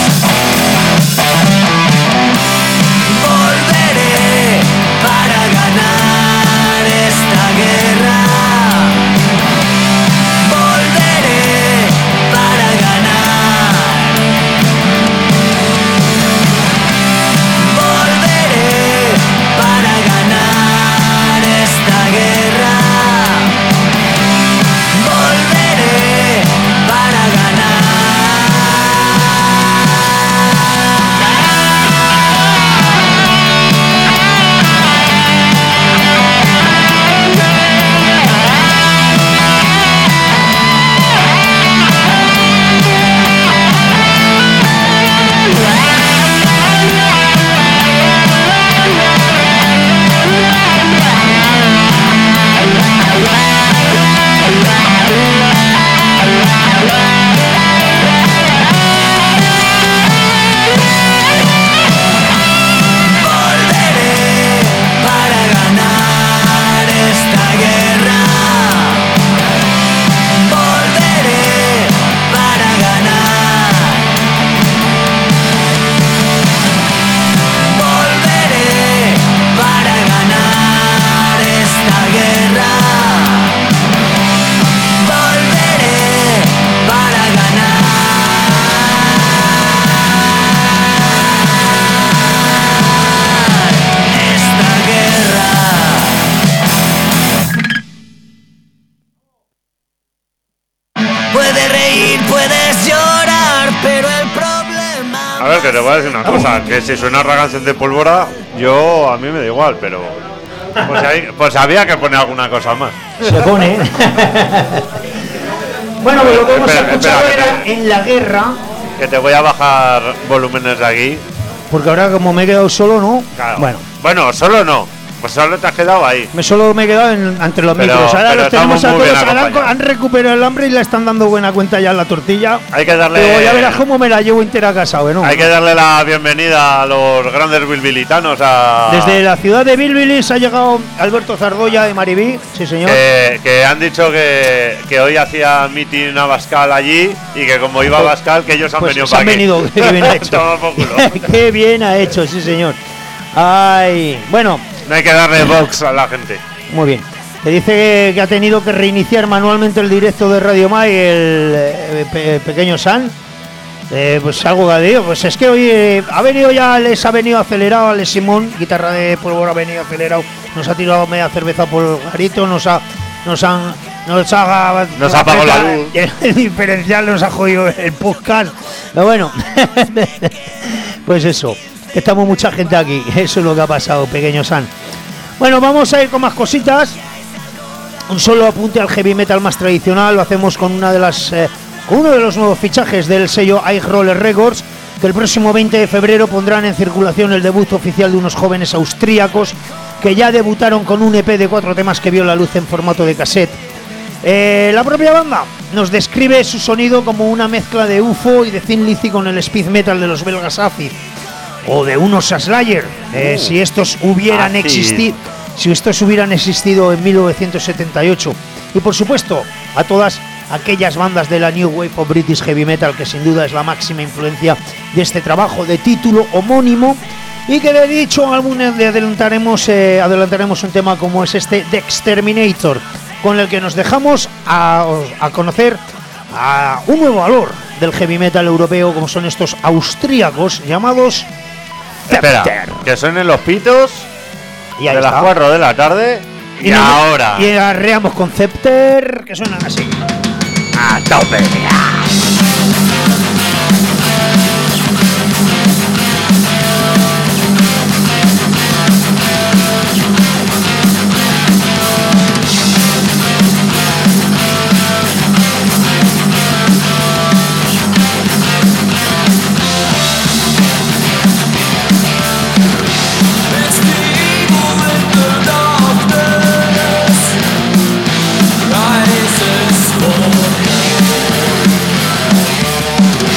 volveré para ganar esta guerra. Volveré para ganar. Volveré para ganar esta guerra. Volveré para ganar. Volveré para ganar esta guerra. Volveré para ganar. Volveré para ganar esta guerra. Volveré para ganar esta guerra. Puedes reír, puedes llorar, pero el problema. A ver, que te voy a decir una cosa, que si suena Ragazos de Pólvora, yo a mí me da igual, pero pues, hay- pues había que poner alguna cosa más. Se pone. Bueno, pues lo que hemos Espera, escuchado espera, era espera. En la guerra. Que te voy a bajar volúmenes de aquí. Porque ahora como me he quedado solo, ¿no? Claro. Bueno. Bueno, solo no. Pues solo te has quedado ahí. Me solo me he quedado en, entre los Pero- micros. Ahora pero los tenemos a estamos muy todos. bien Ahora han, acompañados. han recuperado el hambre y le están dando buena cuenta ya en la tortilla. Hay que darle. Pero ya verás cómo me la llevo entera a casa, ¿no? Hay que darle la bienvenida a los grandes bilbilitanos. A, Desde la ciudad de Bilbilis ha llegado Alberto Zardoya de Maribí. Sí, señor. que, que han dicho que, que hoy hacía meeting a Bascal allí y que como iba a Bascal, que ellos han Pues venido se han para aquí. venido, qué bien ha hecho. Toma por culo. Qué bien ha hecho, sí, señor. Ay, bueno, No hay que darle box a la gente. muy bien. Te dice que, que ha tenido que reiniciar manualmente el directo de Radio Mai el eh, pe- pequeño San. Eh, pues algo que ha dicho. Pues es que hoy eh, ha venido ya, les ha venido acelerado Alex Simón, guitarra de Pólvora, ha venido acelerado. Nos ha tirado media cerveza por el garito, nos ha, nos han, nos ha, Nos ha apagado la luz. El diferencial nos ha jodido el podcast. Pero bueno, pues eso. Estamos mucha gente aquí. Eso es lo que ha pasado, pequeño San. Bueno, vamos a ir con más cositas. Un solo apunte al heavy metal más tradicional. Lo hacemos con una de las eh, con uno de los nuevos fichajes del sello Ice Roller Records, que el próximo veinte de febrero pondrán en circulación el debut oficial de unos jóvenes austríacos que ya debutaron con un E P de cuatro temas que vio la luz en formato de cassette. Eh, la propia banda nos describe su sonido como una mezcla de U F O y de Thin Lizzy con el speed metal de los belgas Acid o de unos Slayer. Eh, Uh, si estos hubieran Acid. existido, si estos hubieran existido en mil novecientos setenta y ocho. Y por supuesto a todas aquellas bandas de la New Wave of British Heavy Metal, que sin duda es la máxima influencia de este trabajo de título homónimo, y que de dicho álbum adelantaremos, eh, adelantaremos un tema como es este The Exterminator, con el que nos dejamos a, a conocer a un nuevo valor del heavy metal europeo, como son estos austríacos llamados Espera, Scepter. que suenen los pitos Y ahí de las está. cuatro de la tarde. Y, nos- ahora. Y arreamos con Scepter, que suenan así. A tope. Rises for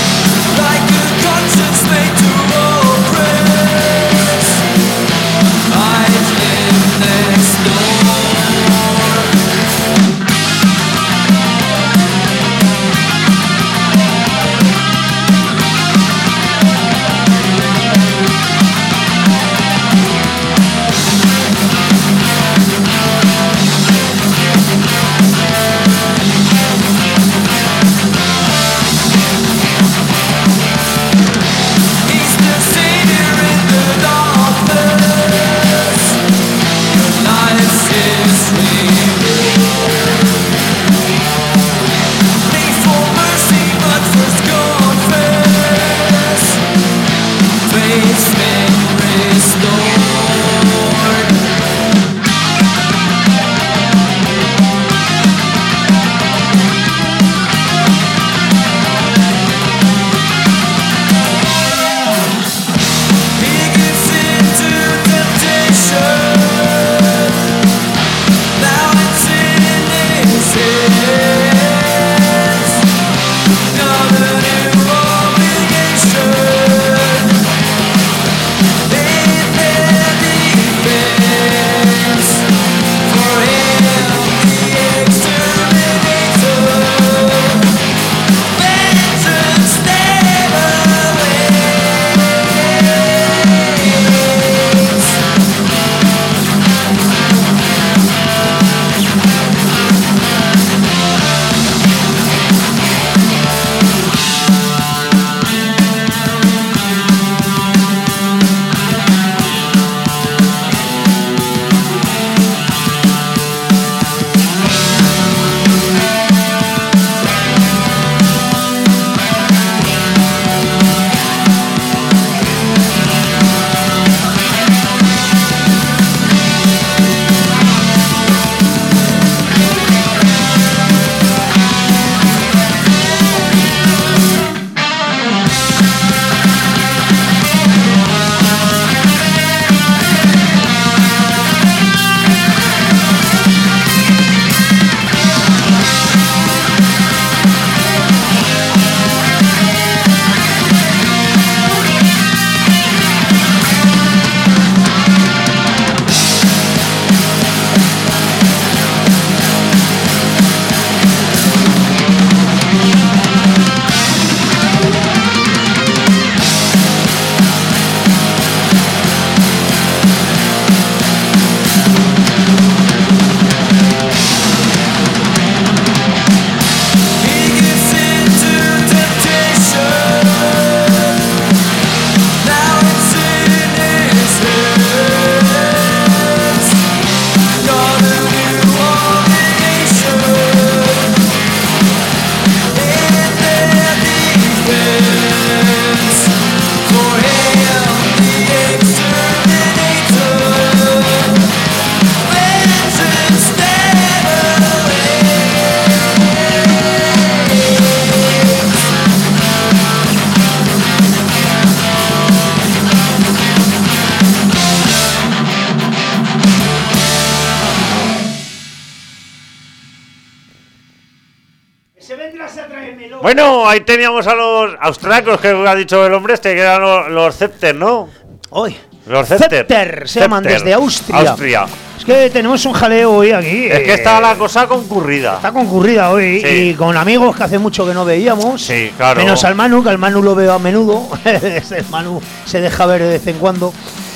Se vendrás a traérmelo. Bueno, ahí teníamos a los austriacos que ha dicho el hombre este, que eran los, los Scepter, ¿no? Hoy. Los Scepter. Scepter, se llaman Scepter. desde Austria. Austria. Es que tenemos un jaleo hoy aquí. Es que eh, está la cosa concurrida. Está concurrida hoy Sí. y con amigos que hace mucho que no veíamos. Sí, claro. Menos al Manu, que al Manu lo veo a menudo. El Manu se deja ver de vez en cuando.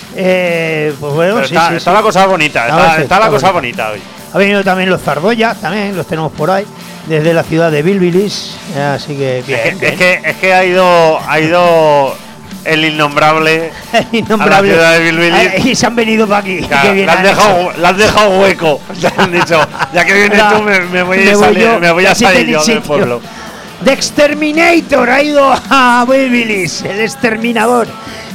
Eh, pues bueno, Pero sí, está, sí, está sí. la cosa bonita, Está está, bonita, está la está cosa bonita. bonita hoy. Ha venido también los Zardoya, también los tenemos por ahí, desde la ciudad de Bilbilis. Así que bien. Es, que, bien. es que es que ha ido ha ido el innombrable, Innombrable. a la ciudad de Bilbilis. Ah, y se han venido para aquí. Claro, Qué bien le, han han dejado, hecho. le han dejado hueco. Le han dicho, ya que vienes Ahora, tú, me, me voy me a voy salir, yo, me voy a así salir tenéis yo del sitio. pueblo. The Exterminator ha ido a Bilbilis, el exterminador.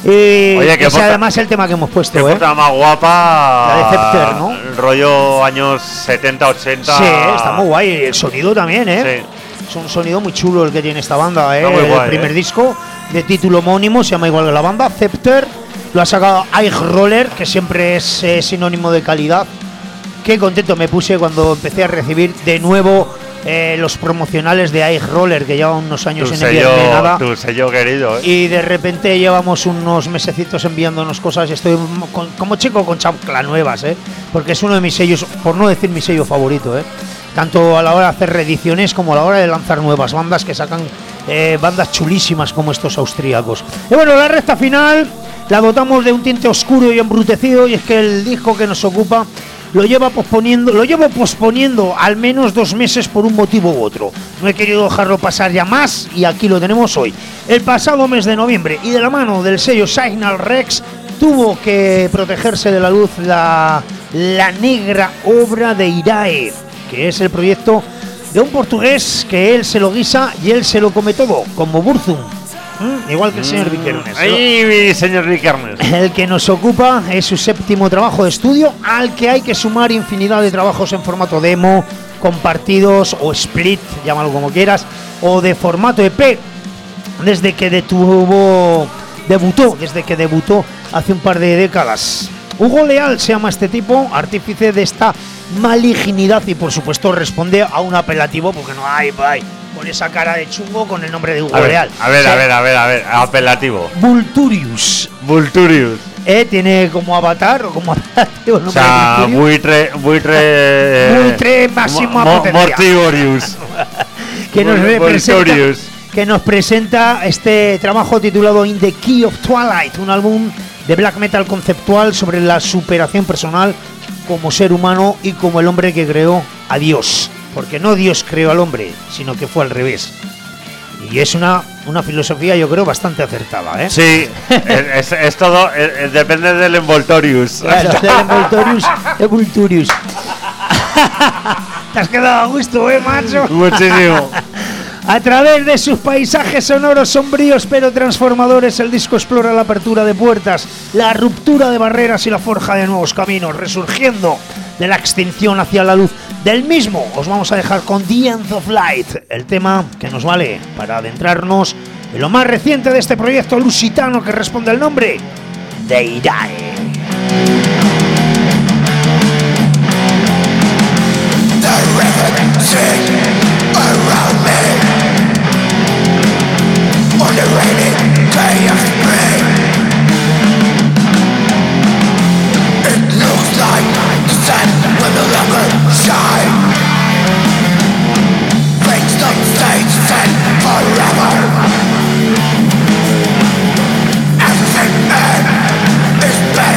Y Oye, qué es porta- además el tema que hemos puesto, Qué ¿eh? portada más guapa. La de Scepter, ¿no? El rollo años setenta, ochenta. Sí, está muy guay. El sonido también, ¿eh? Sí. Es un sonido muy chulo el que tiene esta banda, ¿eh? Está muy guay, el primer ¿eh? disco de título homónimo, se llama igual que la banda, Scepter. Lo ha sacado Ice Roller, que siempre es eh, sinónimo de calidad. Qué contento me puse cuando empecé a recibir de nuevo eh, los promocionales de Ice Roller, que llevan unos años Tu sin enviarme sello, nada. tu sello querido, ¿eh? Y de repente llevamos unos mesecitos enviándonos cosas y estoy m- con- como chico con chancla nuevas, ¿eh? Porque es uno de mis sellos, por no decir mi sello favorito, ¿eh? Tanto a la hora de hacer reediciones como a la hora de lanzar nuevas bandas que sacan eh, bandas chulísimas como estos austríacos. Y bueno, la recta final la dotamos de un tinte oscuro y embrutecido, y es que el disco que nos ocupa lo lleva posponiendo, lo llevo posponiendo al menos dos meses por un motivo u otro. No he querido dejarlo pasar ya más y aquí lo tenemos hoy. El pasado mes de noviembre, y de la mano del sello Signal Rex, tuvo que protegerse de la luz la, la negra obra de Irae, que es el proyecto de un portugués que él se lo guisa y él se lo come todo, como Burzum. ¿Mm? Igual que el señor Vikernes. Ay, mi señor Vikernes. El que nos ocupa es su séptimo trabajo de estudio, al que hay que sumar infinidad de trabajos en formato demo, compartidos o split, llámalo como quieras, o de formato E P, desde que detuvo, debutó, desde que debutó hace un par de décadas. Hugo Leal se llama este tipo, artífice de esta malignidad, y por supuesto responde a un apelativo, porque no hay, hay con esa cara de chungo con el nombre de Hugo A ver, Leal. a ver, O sea, a ver, a ver, a ver, apelativo. Vulturius. Vulturius. Eh, tiene como avatar o como apelativo el O nombre sea, de Vulturius. buitre, buitre. Buitre máxima mo- mo- potencia. Mortigorius. que nos Vul- representa, Vulturius. que nos presenta este trabajo titulado In the Key of Twilight, un álbum de black metal conceptual sobre la superación personal como ser humano y como el hombre que creó a Dios, porque no Dios creó al hombre, sino que fue al revés. Y es una, una filosofía, yo creo, bastante acertada, ¿eh? Sí, es, es- es todo, es- es- depende del envoltorius. Claro, del Envoltorius, Envoltorius. Te has quedado a gusto, ¿eh, macho? Muchísimo. A través de sus paisajes sonoros sombríos pero transformadores, el disco explora la apertura de puertas, la ruptura de barreras y la forja de nuevos caminos, resurgiendo de la extinción hacia la luz. Del mismo os vamos a dejar con The End of Light, el tema que nos vale para adentrarnos en lo más reciente de este proyecto lusitano que responde al nombre de Irae. Everything in is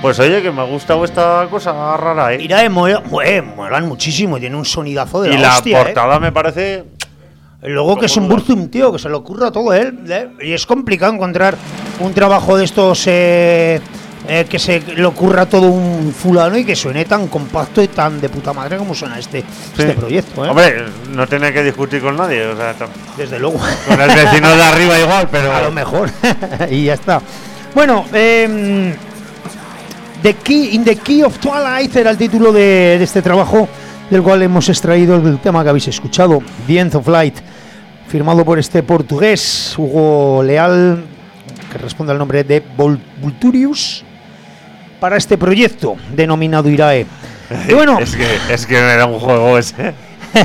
Pues oye, que me ha gustado esta cosa rara, ¿eh? Irae mola, eh, molan muchísimo, tiene un sonidazo de la y la hostia, portada ¿eh? me parece... Luego que es un Burzum, tío, que se le ocurra todo a él, ¿eh? Y es complicado encontrar un trabajo de estos eh, eh, que se le ocurra todo un fulano y que suene tan compacto y tan de puta madre como suena este, Sí. este proyecto, ¿eh? Hombre, no tiene que discutir con nadie, o sea, desde luego. Con el vecino de arriba igual, pero... A lo mejor. Y ya está. Bueno, eh, The Key, In the Key of Twilight era el título de, de este trabajo, del cual hemos extraído el tema que habéis escuchado, The End of Light, firmado por este portugués, Hugo Leal, que responde al nombre de Vulturius, para este proyecto denominado Irae. Y bueno, es que es que me da un juego ese.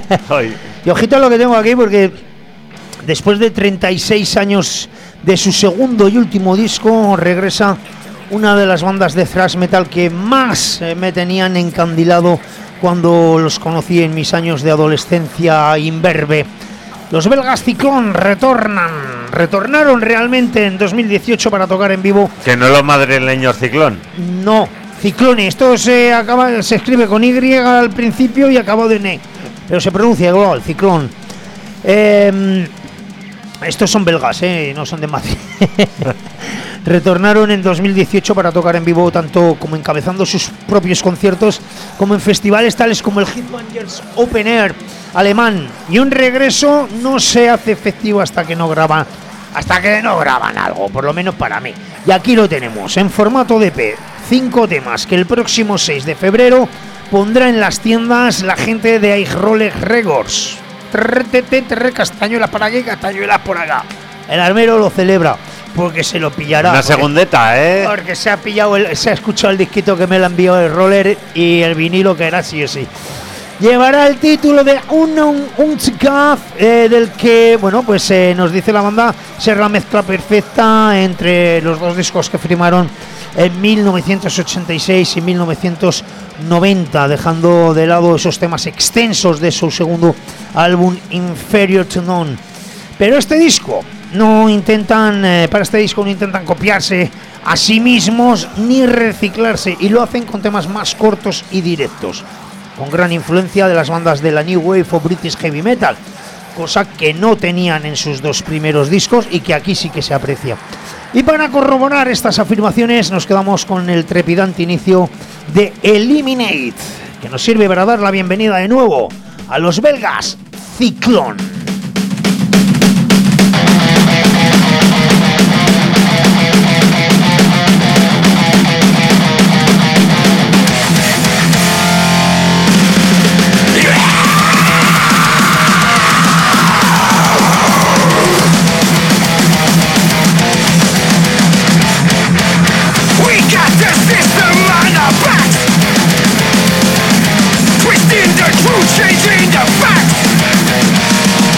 Y ojito a lo que tengo aquí, porque después de treinta y seis años de su segundo y último disco, regresa una de las bandas de thrash metal que más eh, me tenían encandilado cuando los conocí en mis años de adolescencia imberbe. Los belgas Cyclone retornan, retornaron realmente en dos mil dieciocho para tocar en vivo. Que no los madrileños Ciclón. No, Ciclone, esto se acaba, se escribe con Y al principio y acabado en E, pero se pronuncia igual, Ciclón. Eh, estos son belgas, eh, no son de Madrid. Retornaron en dos mil dieciocho para tocar en vivo, tanto como encabezando sus propios conciertos como en festivales tales como el Headbangers Open Air alemán, y un regreso no se hace efectivo hasta que no graban hasta que no graban algo, por lo menos para mí. Y aquí lo tenemos en formato de E P, cinco temas que el próximo seis de febrero pondrá en las tiendas la gente de Aichrolle Records. Castañuelas para aquí, castañuelas por acá. El armero lo celebra porque se lo pillará. Una porque, segundeta, ¿eh? Porque se ha pillado, el, se ha escuchado el disquito que me lo envió el roller y el vinilo que era sí o sí. Llevará el título de Unknown Unzgaf, eh, del que, bueno, pues eh, nos dice la banda, será la mezcla perfecta entre los dos discos que firmaron en mil novecientos ochenta y seis y mil novecientos noventa, dejando de lado esos temas extensos de su segundo álbum Inferior to None. Pero este disco no intentan, eh, para este disco no intentan copiarse a sí mismos ni reciclarse, y lo hacen con temas más cortos y directos, con gran influencia de las bandas de la New Wave o British Heavy Metal, cosa que no tenían en sus dos primeros discos y que aquí sí que se aprecia. Y para corroborar estas afirmaciones nos quedamos con el trepidante inicio de Eliminate, que nos sirve para dar la bienvenida de nuevo a los belgas Cyclone. Changing the facts.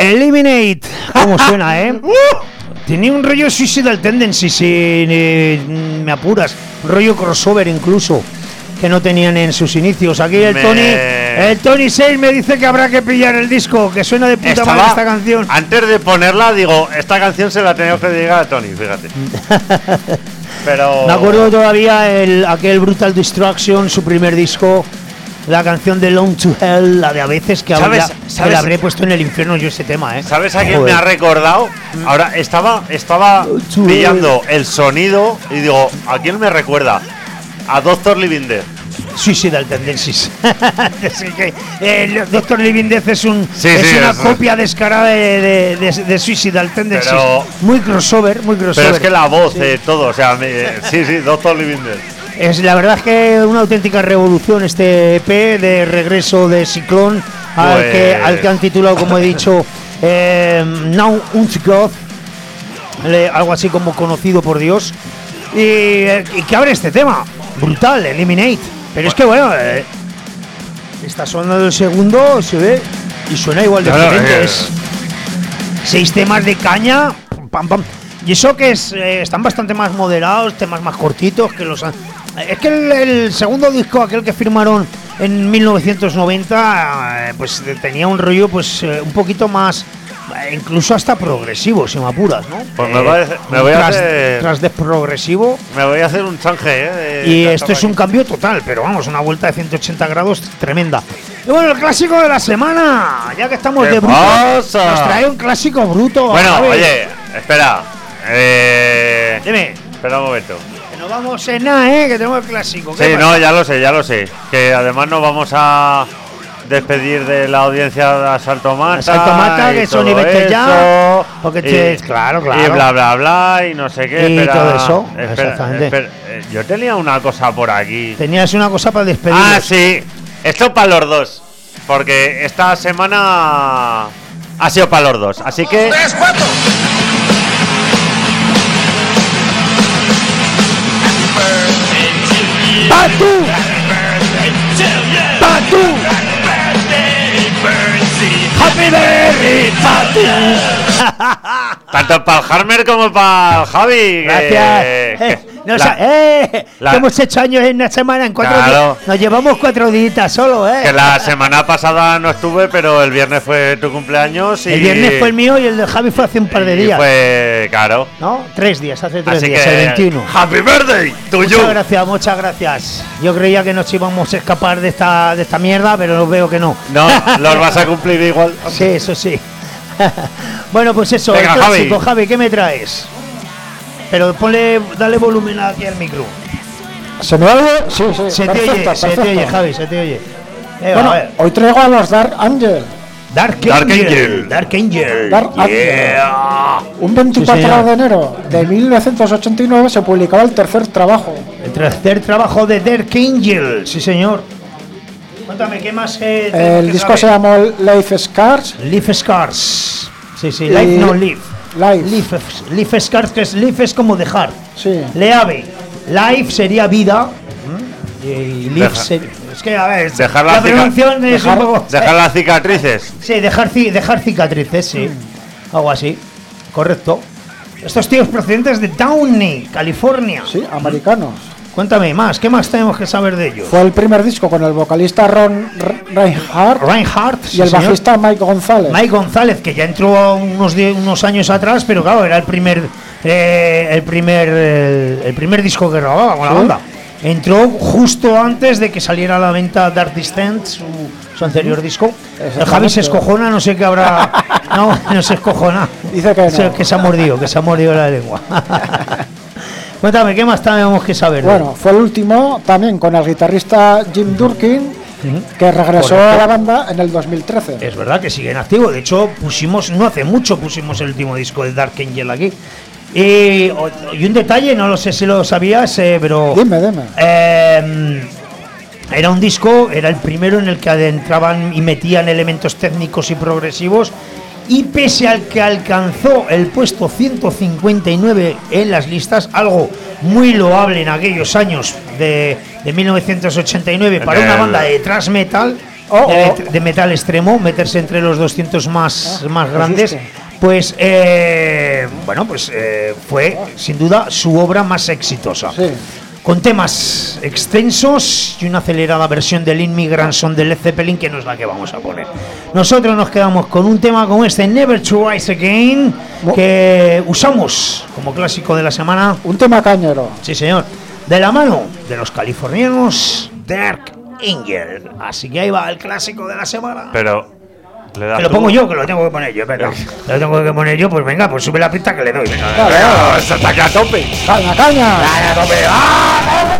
Eliminate, ¿cómo suena, eh? Tenía un rollo Suicidal Tendency, si eh, me apuras, un rollo crossover incluso, que no tenían en sus inicios. Aquí el Me- Tony, el Tony seis me dice que habrá que pillar el disco, que suena de puta Estaba- madre esta canción. Antes de ponerla, digo, esta canción se la tenía que dedicar a Tony, fíjate. Pero. Me acuerdo todavía el, aquel Brutal Destruction, su primer disco, la canción de Long to Hell, la de a veces que, ¿Sabes- habría, que sabes- la habré puesto en el infierno yo ese tema, ¿eh? ¿Sabes a quién Joder. me ha recordado? Ahora estaba, estaba pillando el sonido y digo, ¿a quién me recuerda? A Doctor Living Dead. Suicidal Tendencies. Es que, eh, Doctor Living Death es, un, Sí, es sí, una es- copia descarada de, de, de, de Suicidal Tendencies. Pero- Muy crossover, muy crossover. Pero es que la voz, Sí. eh, todo, o sea, me- sí, sí, Doctor Living Dead. Es la verdad es que una auténtica revolución este E P de regreso de Ciclón al, Pues- que, al que han titulado, como he dicho, eh, Now Unto God, le- algo así como conocido por Dios, y, eh, y que abre este tema, brutal, Eliminate. Pero es que bueno, eh, está sonando el segundo, se ve, y suena igual de Claro, potente. eh. Es seis temas de caña, pam, pam. Y eso que es, eh, están bastante más moderados, temas más cortitos que los... an- Es que el, el segundo disco, aquel que firmaron en mil novecientos noventa, eh, pues eh, tenía un rollo pues eh, un poquito más, eh, incluso hasta progresivo, si me apuras, ¿no? Pues me Eh, voy a- me voy a tras, hacer- tras de progresivo. Me voy a hacer un chanje, ¿eh? de- Y de esto es tapa un cambio total, pero vamos, una vuelta de ciento ochenta grados tremenda. Y bueno, el clásico de la semana, ya que estamos ¿Qué de bruto, pasa? nos trae un clásico bruto. Bueno, Javi. oye, espera. Eh, Dime, espera un momento. que no vamos en nada, ¿eh? Que tenemos el clásico. ¿Qué Sí, pasa? no, ya lo sé, ya lo sé. Que además nos vamos a despedir de la audiencia de Asalto Mata. Asalto Mata, y que son todo y vete ya, eso, porque y- te- claro, claro. Y bla, bla, bla, y no sé qué. Y espera, todo eso, espera, exactamente. espera, eh, yo tenía una cosa por aquí. Tenías una cosa para despedir. Ah, sí. Esto para los dos. Porque esta semana ha sido para los dos. Así que. ¡Patu! ¡Patu! ¡Happy birthday, Patu! Tanto para el Harmer como para el Javi. que- Gracias. que- Eh, no, la- o sea, eh, la- que hemos hecho años en una semana, en cuatro Claro. días. Nos llevamos cuatro días solo, ¿eh? Que la semana pasada no estuve, pero el viernes fue tu cumpleaños. Y El viernes fue el mío y el de Javi fue hace un par de y días. Fue, claro. ¿No? Tres días, hace tres Así días, que. el veintiuno. ¡Happy birthday! ¡Tuyo! Muchas gracias, muchas gracias. Yo creía que nos íbamos a escapar de esta, de esta mierda, pero veo que no. No, los vas a cumplir igual. Sí, eso sí. Bueno, pues eso, Venga, el clásico, Javi. Javi, ¿qué me traes? Pero ponle, dale volumen aquí al micro. ¿Se me oye? Sí, sí. Se te perfecto, oye, se te perfecto. oye, Javi, se te oye. Venga, Bueno, a ver. hoy traigo a los Dark Angel. Dark Dark Angel. Angel. Dark Angel. Dark Yeah. Un veinticuatro Sí, señor. de enero de mil novecientos ochenta y nueve se publicaba el tercer trabajo. El tercer trabajo de Dark Angel, sí señor. Cuéntame, ¿qué más? Eh, tenemos El que disco se saber? llamó Life Scars. Leaf Scars. Sí, sí, Y- Life no Leaf. Life. Leaf, Leaf Scars, que es Leaf es como dejar. Sí. Leave. Life sería vida. ¿m? Y Leaf Deja- sería. Es que, a ver, Dejar la la cica- pronunciación es dejar- un poco. Dejar las cicatrices. Sí, dejar, ci- dejar cicatrices, sí. Algo así. Correcto. Estos tíos procedentes de Downey, California. Sí, americanos. Cuéntame más, ¿qué más tenemos que saber de ellos? Fue el primer disco con el vocalista Ron R- Reinhardt Reinhardt y el sí, señor. bajista Mike González. Mike González, que ya entró unos, die- unos años atrás, pero claro, era el primer eh, el primer el, el primer disco que grababa con la Sí. banda. Entró justo antes de que saliera a la venta Dark Descent, su, su anterior disco. El Javi se escojona, no sé qué habrá. No, no se escojona. Dice que no. Se- que se ha mordido, que se ha mordido la lengua. Cuéntame, ¿qué más tenemos que saber? de él? Bueno, fue el último también con el guitarrista Jim Durkin, que regresó Correcto. a la banda en el dos mil trece. Es verdad que sigue en activo. De hecho, pusimos, no hace mucho pusimos el último disco de Dark Angel aquí. Y, o- y un detalle, no lo sé si lo sabías, eh, pero. Dime, dime. eh, era un disco, era el primero en el que adentraban y metían elementos técnicos y progresivos. Y pese al que alcanzó el puesto ciento cincuenta y nueve en las listas, algo muy loable en aquellos años de, de mil novecientos ochenta y nueve para En una el- banda de thrash metal, Oh, de, oh. de metal extremo, meterse entre los doscientos más, Ah, más pues grandes. este. Pues, eh, bueno, pues eh, fue sin duda su obra más exitosa. Sí. Con temas extensos y una acelerada versión del Immigrantson de Led Zeppelin, que no es la que vamos a poner. Nosotros nos quedamos con un tema como este, Never to Rise Again, que usamos como clásico de la semana. Un tema cañero. Sí, señor. De la mano de los californianos Dark Angel. Así que ahí va el clásico de la semana. Pero le das Que lo tú. pongo yo, que lo tengo que poner yo, venga. Lo tengo que poner yo, pues venga, pues sube la pista que le doy. Venga, Vale, venga, vale. eso está aquí a tope. ¡Caña, caña! Dale, a tope. ¡Ah!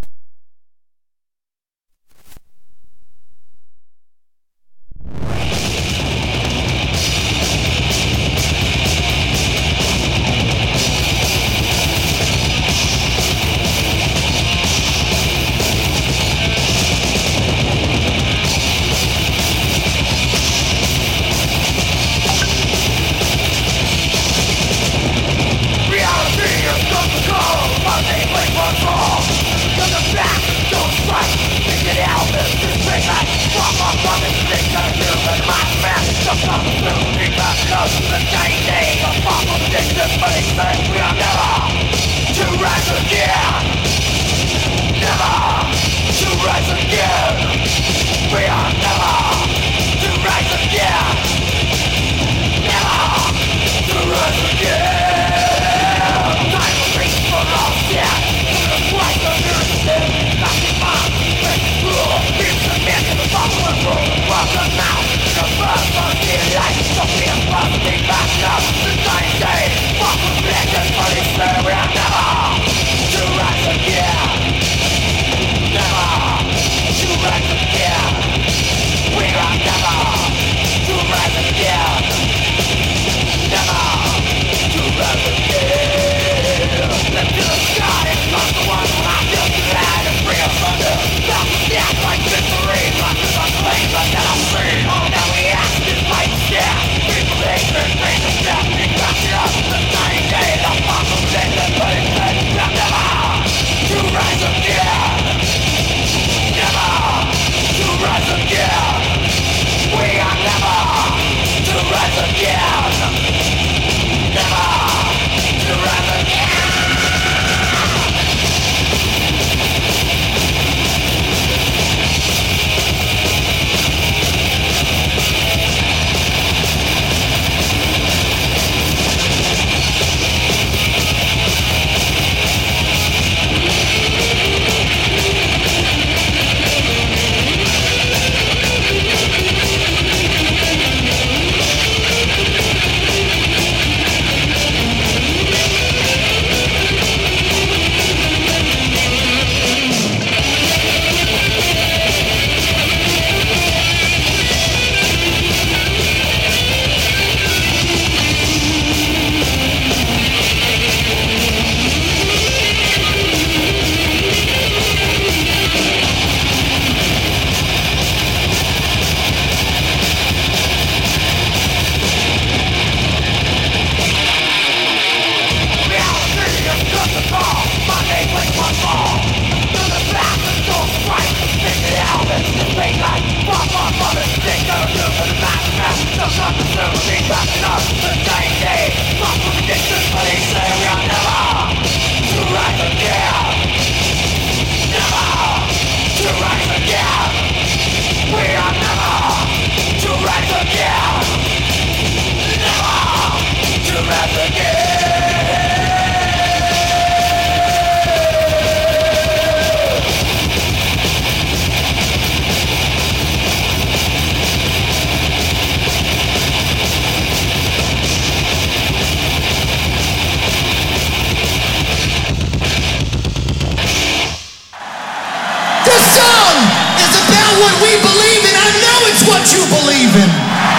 what we believe in. I know it's what you believe in.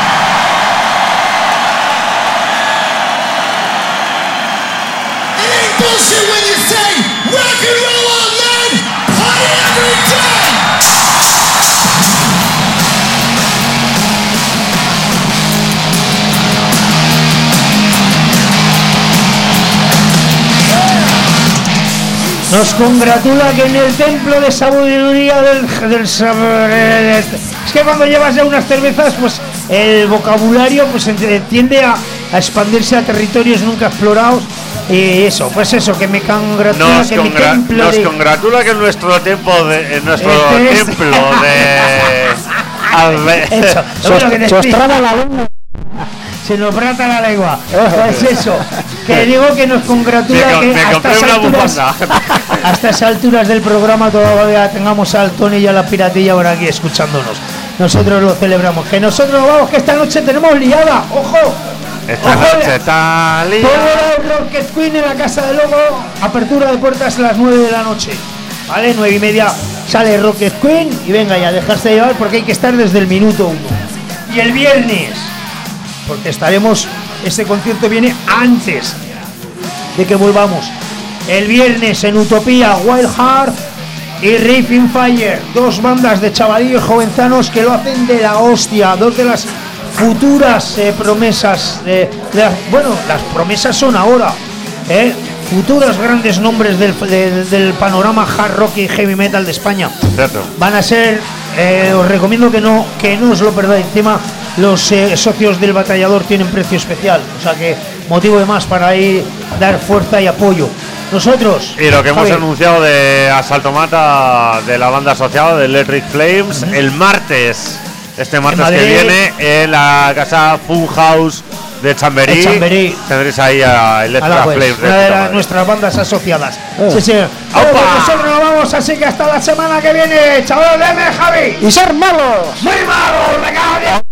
It ain't bullshit when you say rock and roll all night, party every day. nos congratula que en el templo de sabiduría del, del sabor, es que cuando llevas ya unas cervezas, pues el vocabulario pues tiende a, a expandirse a territorios nunca explorados. Y eso, pues eso, que me congratula nos que congra- mi templo nos de... congratula que en nuestro templo de en nuestro Este es- templo de Albe- Eso, Se bueno, os- que te se os explico. traba la lengua. Se nos brata la lengua. Pues eso, que digo que nos congratula Me co- que me a compré estas una alturas, bufanda. a estas alturas del programa todavía tengamos al Tony y a la Piratilla por aquí escuchándonos. Nosotros lo celebramos. Que nosotros vamos, que esta noche tenemos liada. ¡Ojo! esta Ojo, noche está liada. Todo el Rocket Queen en la Casa de Lobo. Apertura de puertas a las nueve de la noche. ¿Vale? nueve y media sale Rocket Queen. Y venga ya, dejarse llevar porque hay que estar desde el minuto uno. Y el viernes, porque estaremos, este concierto viene antes de que volvamos. El viernes en Utopía, Wild Heart y Raving Fire, dos bandas de chavalillos jovenzanos que lo hacen de la hostia, dos de las futuras eh, promesas, de, de las- bueno, las promesas son ahora, eh, futuros grandes nombres del, de- del panorama hard rock y heavy metal de España. Cierto. Van a ser, eh, os recomiendo que no, que no os lo perdáis. Encima, los eh, socios del Batallador tienen precio especial, o sea que motivo de más para ir dar fuerza y apoyo. Nosotros, Y lo que hemos Javi, anunciado de Asalto Mata de la banda asociada de Electric Flames el martes, este martes que Madrid. viene en la casa Fun House de Chamberí. De Chamberí. Tendréis ahí a Electric Ala, pues, Flames. de una de puta las- madre. nuestras bandas asociadas. Eh. Sí, sí. Bueno, ¡Aupa! pues nosotros nos vamos, así que hasta la semana que viene, chavales, deme, Javi. ¡Y ser malos! ¡Muy malo! ¡Me cago en Dios!